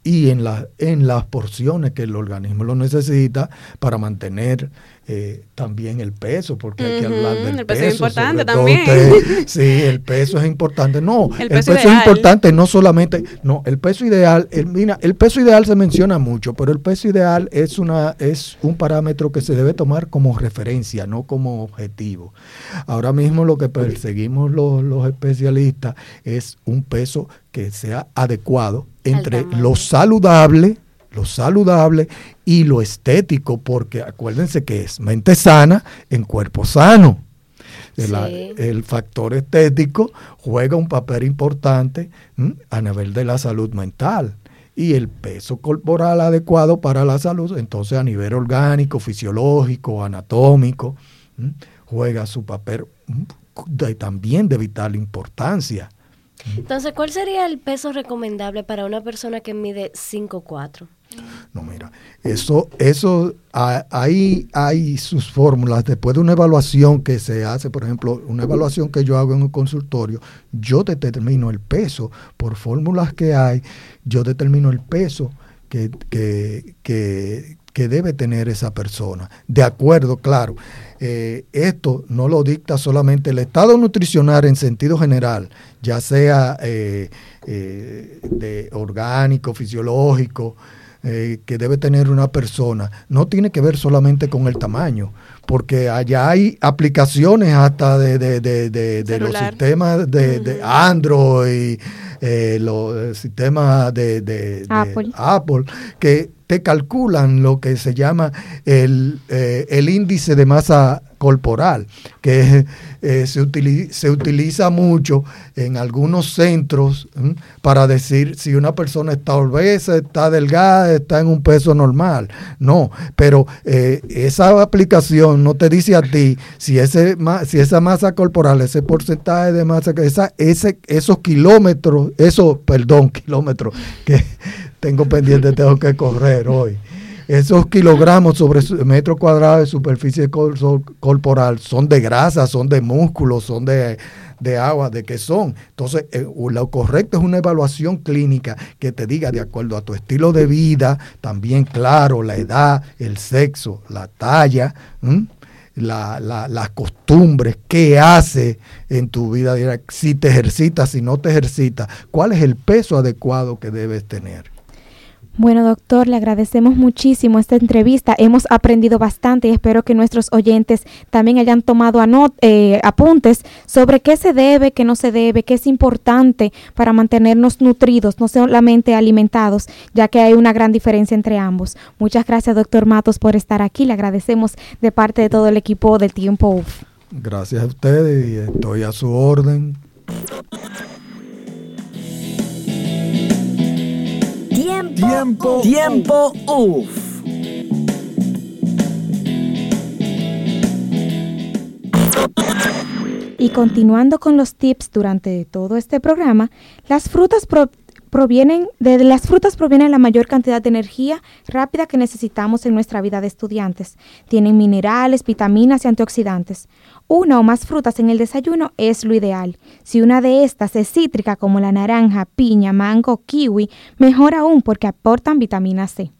Speaker 21: y en, la, en las porciones que el organismo lo necesita para mantener eh, también el peso, porque hay que uh-huh. hablar del
Speaker 10: el peso.
Speaker 21: peso
Speaker 10: es importante
Speaker 21: todo
Speaker 10: también.
Speaker 21: Usted, sí, el peso es importante. No,
Speaker 10: el
Speaker 21: el
Speaker 10: peso,
Speaker 21: peso es importante, no solamente, no, el peso ideal, el, mira, el peso ideal se menciona mucho, pero el peso ideal es una es un parámetro que se debe tomar como referencia, no como objetivo. Ahora mismo lo que perseguimos los, los especialistas es un peso que sea adecuado entre lo saludable, lo saludable y lo estético, porque acuérdense que es mente sana en cuerpo sano. Sí. La, el factor estético juega un papel importante ¿m? a nivel de la salud mental, y el peso corporal adecuado para la salud, entonces a nivel orgánico, fisiológico, anatómico, ¿m? juega su papel de, también de vital importancia.
Speaker 9: Entonces, ¿cuál sería el peso recomendable para una persona que mide cinco cuatro?
Speaker 21: No, mira, eso, eso ahí hay sus fórmulas. Después de una evaluación que se hace, por ejemplo, una evaluación que yo hago en un consultorio, yo determino el peso por fórmulas que hay, yo determino el peso que, que, que, que debe tener esa persona. De acuerdo, claro, eh, esto no lo dicta solamente el estado nutricional en sentido general, ya sea eh, eh, de orgánico, fisiológico, Eh, que debe tener una persona, no tiene que ver solamente con el tamaño, porque allá hay aplicaciones hasta de, de, de, de, de los sistemas de, uh-huh. de Android, eh, los sistemas de, de, de
Speaker 14: Apple.
Speaker 21: Apple, que te calculan lo que se llama el, eh, el índice de masa corporal, que eh, se, utiliza, se utiliza mucho en algunos centros ¿eh? para decir si una persona está obesa, está delgada, está en un peso normal. No, pero eh, esa aplicación no te dice a ti si ese si esa masa corporal, ese porcentaje de masa, esa, ese, esos kilómetros, esos, perdón, kilómetros, que tengo pendiente, tengo que correr hoy. Esos kilogramos sobre metro cuadrado de superficie corporal son de grasa, son de músculos, son de, de agua, ¿de qué son? Entonces, eh, lo correcto es una evaluación clínica que te diga de acuerdo a tu estilo de vida, también claro, la edad, el sexo, la talla, ¿m? La, la, las costumbres, qué hace en tu vida diaria, si te ejercitas, si no te ejercitas, cuál es el peso adecuado que debes tener.
Speaker 14: Bueno, doctor, le agradecemos muchísimo esta entrevista. Hemos aprendido bastante y espero que nuestros oyentes también hayan tomado anot- eh, apuntes sobre qué se debe, qué no se debe, qué es importante para mantenernos nutridos, no solamente alimentados, ya que hay una gran diferencia entre ambos. Muchas gracias, doctor Matos, por estar aquí. Le agradecemos de parte de todo el equipo del Tiempo U F.
Speaker 21: Gracias a ustedes y estoy a su orden.
Speaker 8: Tiempo, tiempo, U F.
Speaker 14: Y continuando con los tips durante todo este programa, las frutas pro- provienen de las frutas proviene la mayor cantidad de energía rápida que necesitamos en nuestra vida de estudiantes. Tienen minerales, vitaminas y antioxidantes. Una o más frutas en el desayuno es lo ideal. Si una de estas es cítrica como la naranja, piña, mango, kiwi, mejor aún porque aportan vitamina C.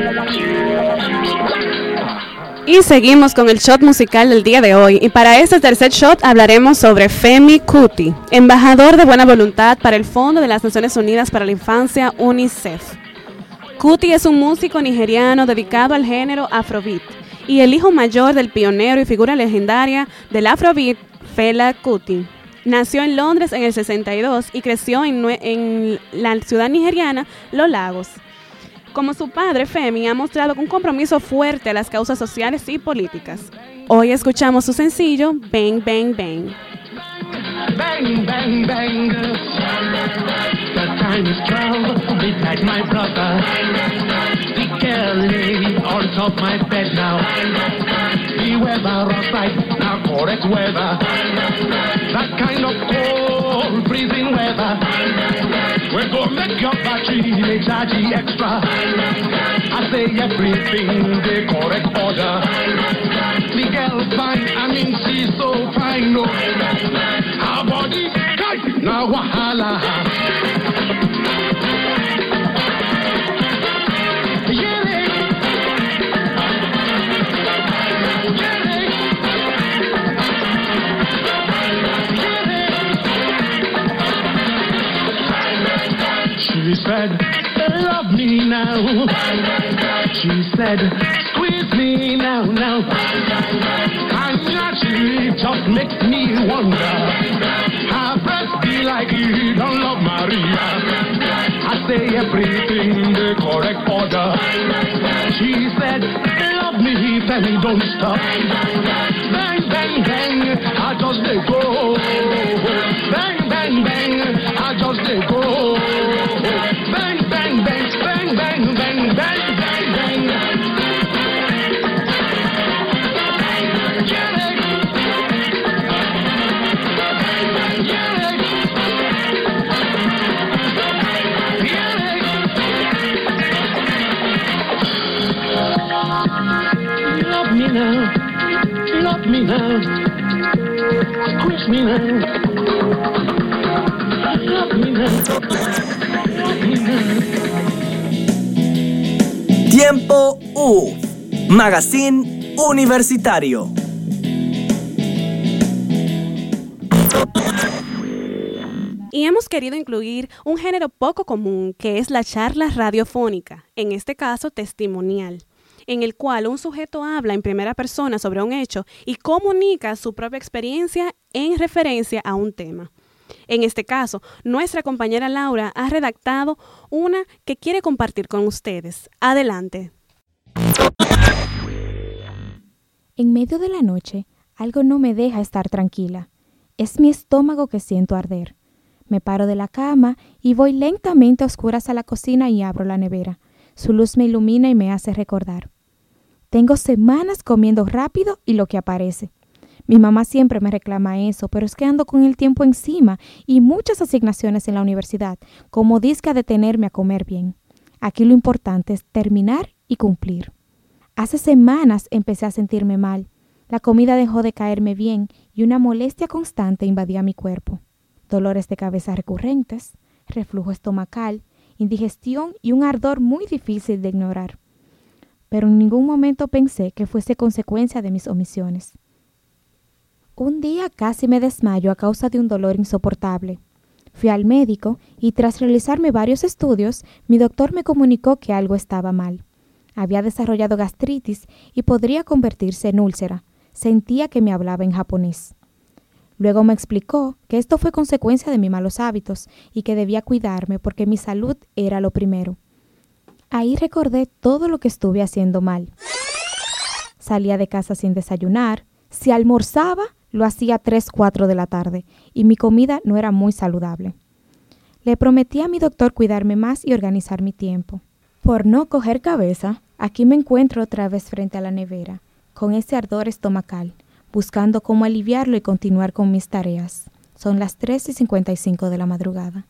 Speaker 10: Y seguimos con el shot musical del día de hoy. Y para este tercer shot hablaremos sobre Femi Kuti, embajador de buena voluntad para el Fondo de las Naciones Unidas para la Infancia, UNICEF. Kuti es un músico nigeriano dedicado al género Afrobeat y el hijo mayor del pionero y figura legendaria del Afrobeat, Fela Kuti. Nació en Londres en el sesenta y dos y creció en, en la ciudad nigeriana Los Lagos. Como su padre, Femi ha mostrado un compromiso fuerte a las causas sociales y políticas. Hoy escuchamos su sencillo, Bang, Bang, Bang.
Speaker 15: Bang, bang, bang. The time is twelve, midnight, my brother. The girl lay on top my bed now. The weather outside, now correct weather. That kind of cold, freezing weather. We're gonna make your battery they charge you extra. I say everything the correct order. The girl fine, I mean she's so fine, no. Our body tight, now wahala. said, love me now. She said, squeeze me now, now. And naturally just makes me wonder. Her breast be like you don't love Maria. I say everything in the correct order. She said, love me, then don't stop. Bang, bang, bang, I just let go. Bang, bang, bang, I just let go. Bang, bang, bang, bang, bang, bang, bang, bang, bang. Get it. Get it. Love me now, love me now, squeeze me now, love me now, love me now.
Speaker 8: Tiempo U, Magazine Universitario.
Speaker 10: Y hemos querido incluir un género poco común que es la charla radiofónica, en este caso testimonial, en el cual un sujeto habla en primera persona sobre un hecho y comunica su propia experiencia en referencia a un tema. En este caso, nuestra compañera Laura ha redactado una que quiere compartir con ustedes. Adelante.
Speaker 14: En medio de la noche, algo no me deja estar tranquila. Es mi estómago que siento arder. Me paro de la cama y voy lentamente a oscuras a la cocina y abro la nevera. Su luz me ilumina y me hace recordar. Tengo semanas comiendo rápido y lo que aparece. Mi mamá siempre me reclama eso, pero es que ando con el tiempo encima y muchas asignaciones en la universidad, como disque a detenerme a comer bien. Aquí lo importante es terminar y cumplir. Hace semanas empecé a sentirme mal. La comida dejó de caerme bien y una molestia constante invadía mi cuerpo. Dolores de cabeza recurrentes, reflujo estomacal, indigestión y un ardor muy difícil de ignorar. Pero en ningún momento pensé que fuese consecuencia de mis omisiones. Un día casi me desmayo a causa de un dolor insoportable. Fui al médico y tras realizarme varios estudios, mi doctor me comunicó que algo estaba mal. Había desarrollado gastritis y podría convertirse en úlcera. Sentía que me hablaba en japonés. Luego me explicó que esto fue consecuencia de mis malos hábitos y que debía cuidarme porque mi salud era lo primero. Ahí recordé todo lo que estuve haciendo mal. Salía de casa sin desayunar. Si almorzaba, lo hacía a tres, cuatro de la tarde y mi comida no era muy saludable. Le prometí a mi doctor cuidarme más y organizar mi tiempo. Por no coger cabeza, aquí me encuentro otra vez frente a la nevera, con ese ardor estomacal, buscando cómo aliviarlo y continuar con mis tareas. Son las tres y cincuenta y cinco de la madrugada.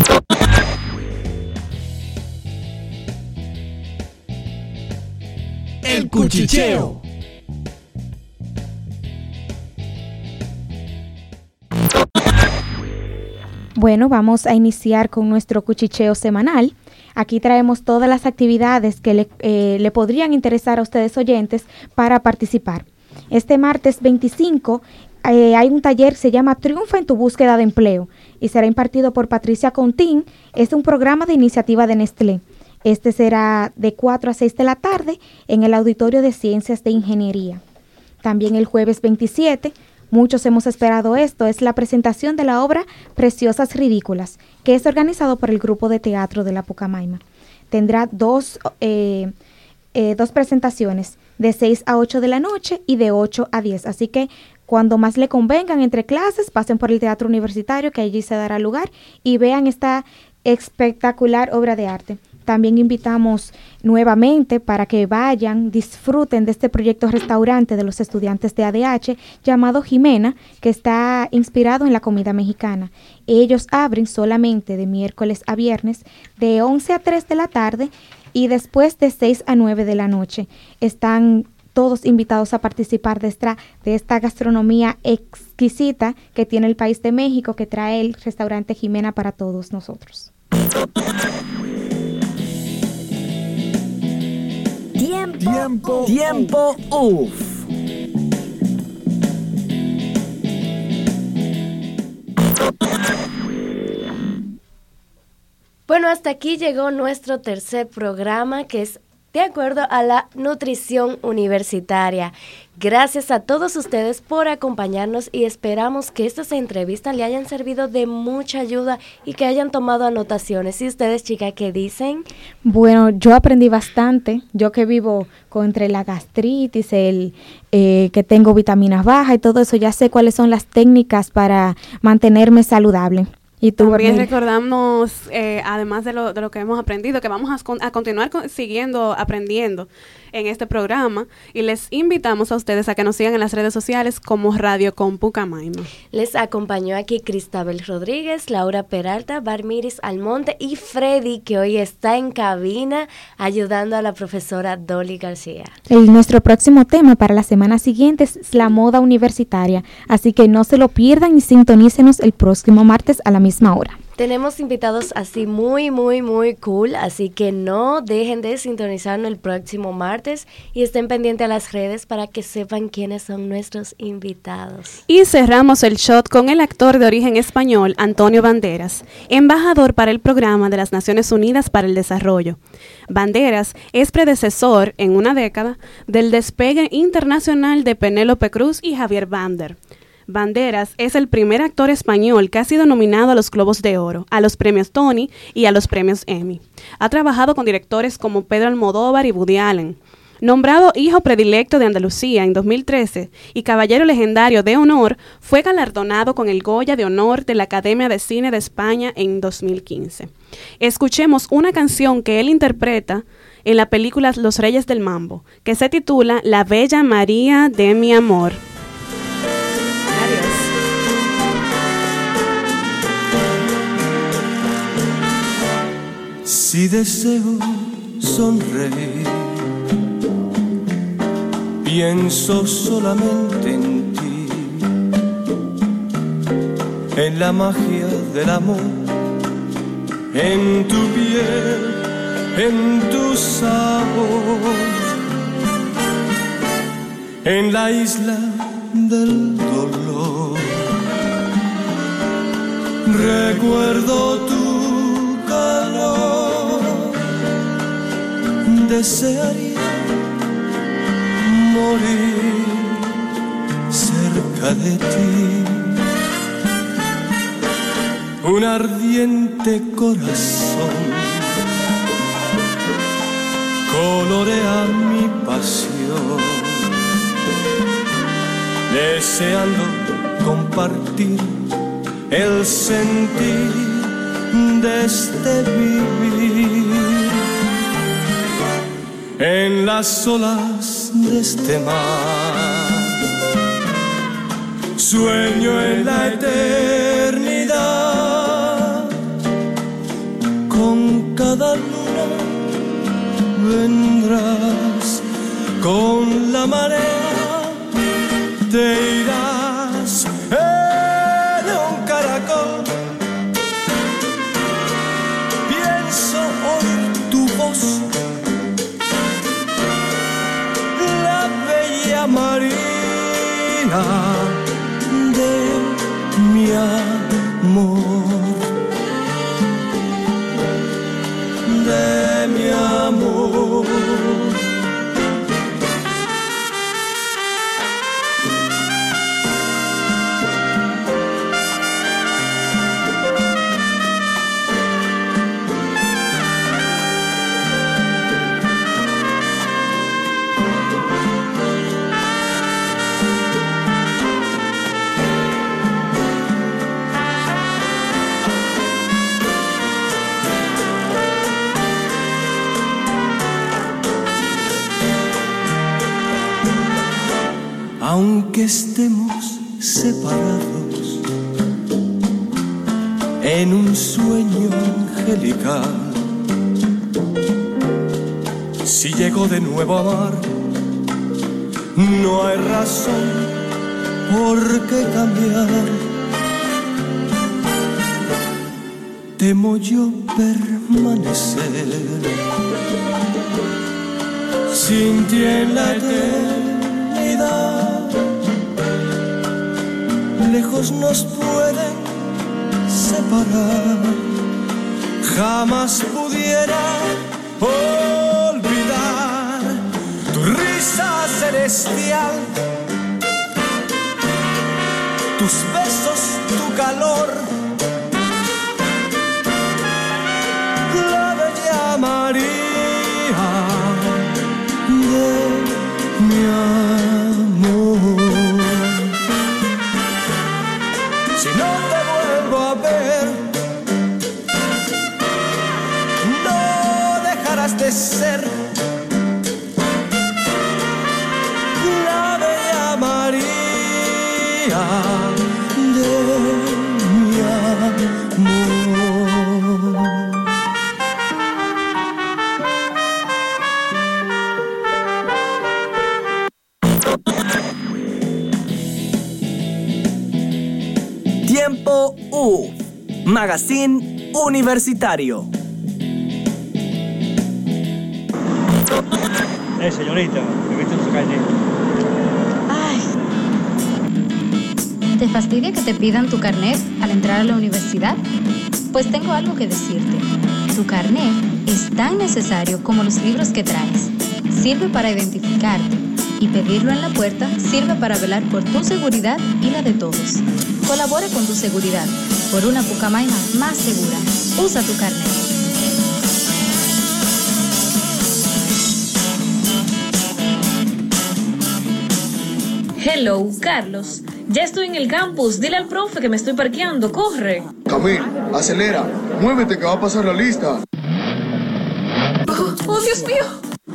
Speaker 8: El cuchicheo.
Speaker 14: Bueno, vamos a iniciar con nuestro cuchicheo semanal. Aquí traemos todas las actividades que le, eh, le podrían interesar a ustedes oyentes para participar. Este martes veinticinco eh, hay un taller que se llama Triunfa en tu búsqueda de empleo y será impartido por Patricia Contín. Es un programa de iniciativa de Nestlé. Este será de cuatro a seis de la tarde en el Auditorio de Ciencias de Ingeniería. También el jueves veintisiete, muchos hemos esperado esto, es la presentación de la obra Preciosas Ridículas, que es organizado por el Grupo de Teatro de la Pucamaima. Tendrá dos, eh, eh, dos presentaciones, de seis a ocho de la noche y de ocho a diez. Así que cuando más le convengan entre clases, pasen por el Teatro Universitario, que allí se dará lugar, y vean esta espectacular obra de arte. También invitamos nuevamente para que vayan, disfruten de este proyecto restaurante de los estudiantes de A D H llamado Jimena, que está inspirado en la comida mexicana. Ellos abren solamente de miércoles a viernes de once a tres de la tarde y después de seis a nueve de la noche. Están todos invitados a participar de esta, de esta gastronomía exquisita que tiene el país de México, que trae el restaurante Jimena para todos nosotros.
Speaker 8: Tiempo, tiempo, tiempo, uff.
Speaker 9: Bueno, hasta aquí llegó nuestro tercer programa, que es de acuerdo a la nutrición universitaria. Gracias a todos ustedes por acompañarnos y esperamos que estas entrevistas le hayan servido de mucha ayuda y que hayan tomado anotaciones. ¿Y ustedes, chicas, qué dicen?
Speaker 14: Bueno, yo aprendí bastante. Yo que vivo contra la gastritis, el eh, que tengo vitaminas bajas y todo eso, ya sé cuáles son las técnicas para mantenerme saludable. Y tú,
Speaker 10: también
Speaker 14: Bernie,
Speaker 10: recordamos, eh, además de lo, de lo que hemos aprendido, que vamos a, con, a continuar con, siguiendo aprendiendo en este programa, y les invitamos a ustedes a que nos sigan en las redes sociales como Radio Compu Camaima.
Speaker 9: Les acompañó aquí Cristabel Rodríguez, Laura Peralta, Barmiris Almonte y Freddy, que hoy está en cabina ayudando a la profesora Dolly García.
Speaker 14: El, nuestro próximo tema para la semana siguiente es la moda universitaria, así que no se lo pierdan y sintonícenos el próximo martes a la misma hora.
Speaker 9: Tenemos invitados así muy, muy, muy cool, así que no dejen de sintonizarnos el próximo martes y estén pendientes a las redes para que sepan quiénes son nuestros invitados.
Speaker 10: Y cerramos el shot con el actor de origen español Antonio Banderas, embajador para el Programa de las Naciones Unidas para el Desarrollo. Banderas es predecesor en una década del despegue internacional de Penélope Cruz y Javier Bardem. Banderas es el primer actor español que ha sido nominado a los Globos de Oro, a los premios Tony y a los premios Emmy. Ha trabajado con directores como Pedro Almodóvar y Woody Allen. Nombrado Hijo Predilecto de Andalucía en dos mil trece y Caballero Legendario de Honor, fue galardonado con el Goya de Honor de la Academia de Cine de España en dos mil quince. Escuchemos una canción que él interpreta en la película Los Reyes del Mambo, que se titula La Bella María de mi amor.
Speaker 5: Si deseo sonreír, pienso solamente en ti, en la magia del amor, en tu piel, en tu sabor, en la isla del dolor. Recuerdo tu calor, desearía morir cerca de ti. Un ardiente corazón colorea mi pasión, deseando compartir el sentir de este vivir. En las olas de este mar sueño en la eternidad. Con cada luna vendrás, con la marea te irás en un caracol. Pienso oír tu voz, la bella María de mi amor, de mi amor. Aunque estemos separados en un sueño angelical, si llego de nuevo a amar, no hay razón por qué cambiar. Temo yo permanecer sin ti en la eternidad. Lejos nos pueden separar, jamás pudiera olvidar tu risa celestial, tus besos, tu calor, la bella María de mi amor. Si no te vuelvo a ver, no dejarás de ser la bella María de mi amor.
Speaker 8: Tiempo U, Magazine Universitario.
Speaker 6: Eh, señorita, me viste en su calle.
Speaker 7: Ay. ¿Te fastidia que te pidan tu carnet al entrar a la universidad? Pues tengo algo que decirte. Tu carnet es tan necesario como los libros que traes. Sirve para identificarte y pedirlo en la puerta sirve para velar por tu seguridad y la de todos. Colabora con tu seguridad por una Pucamaima más segura. Usa tu carnet.
Speaker 2: Hello, Carlos. Ya estoy en el campus. Dile al profe que me estoy parqueando. Corre.
Speaker 22: Camil, acelera. Muévete que va a pasar la lista.
Speaker 2: Oh, oh, Dios mío.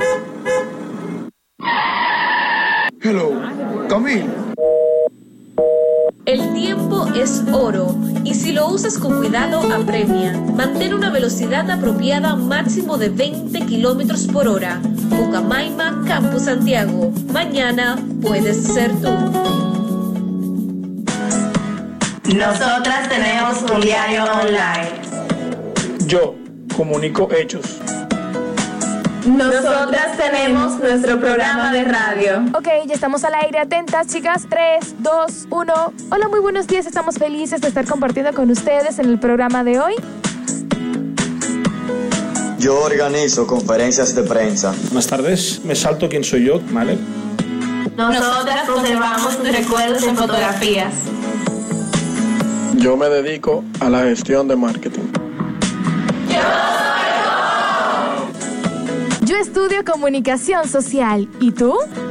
Speaker 22: Hello, Camil.
Speaker 2: El tiempo es oro y si lo usas con cuidado apremia. Mantén una velocidad apropiada máximo de veinte kilómetros por hora. Pucamaima, Campus Santiago. Mañana puedes ser tú.
Speaker 23: Nosotras tenemos un diario online.
Speaker 3: Yo comunico hechos.
Speaker 23: Nosotras tenemos nuestro programa de radio.
Speaker 4: Ok, ya estamos al aire. Atentas, chicas. tres, dos, uno. Hola, muy buenos días. Estamos felices de estar compartiendo con ustedes en el programa de hoy.
Speaker 24: Yo organizo conferencias de prensa.
Speaker 18: Buenas tardes. Me salto quién soy yo, ¿vale?
Speaker 23: Nosotras conservamos tus recuerdos en fotografías.
Speaker 3: Yo me dedico a la gestión de marketing.
Speaker 4: Yo estudio comunicación social. ¿Y tú?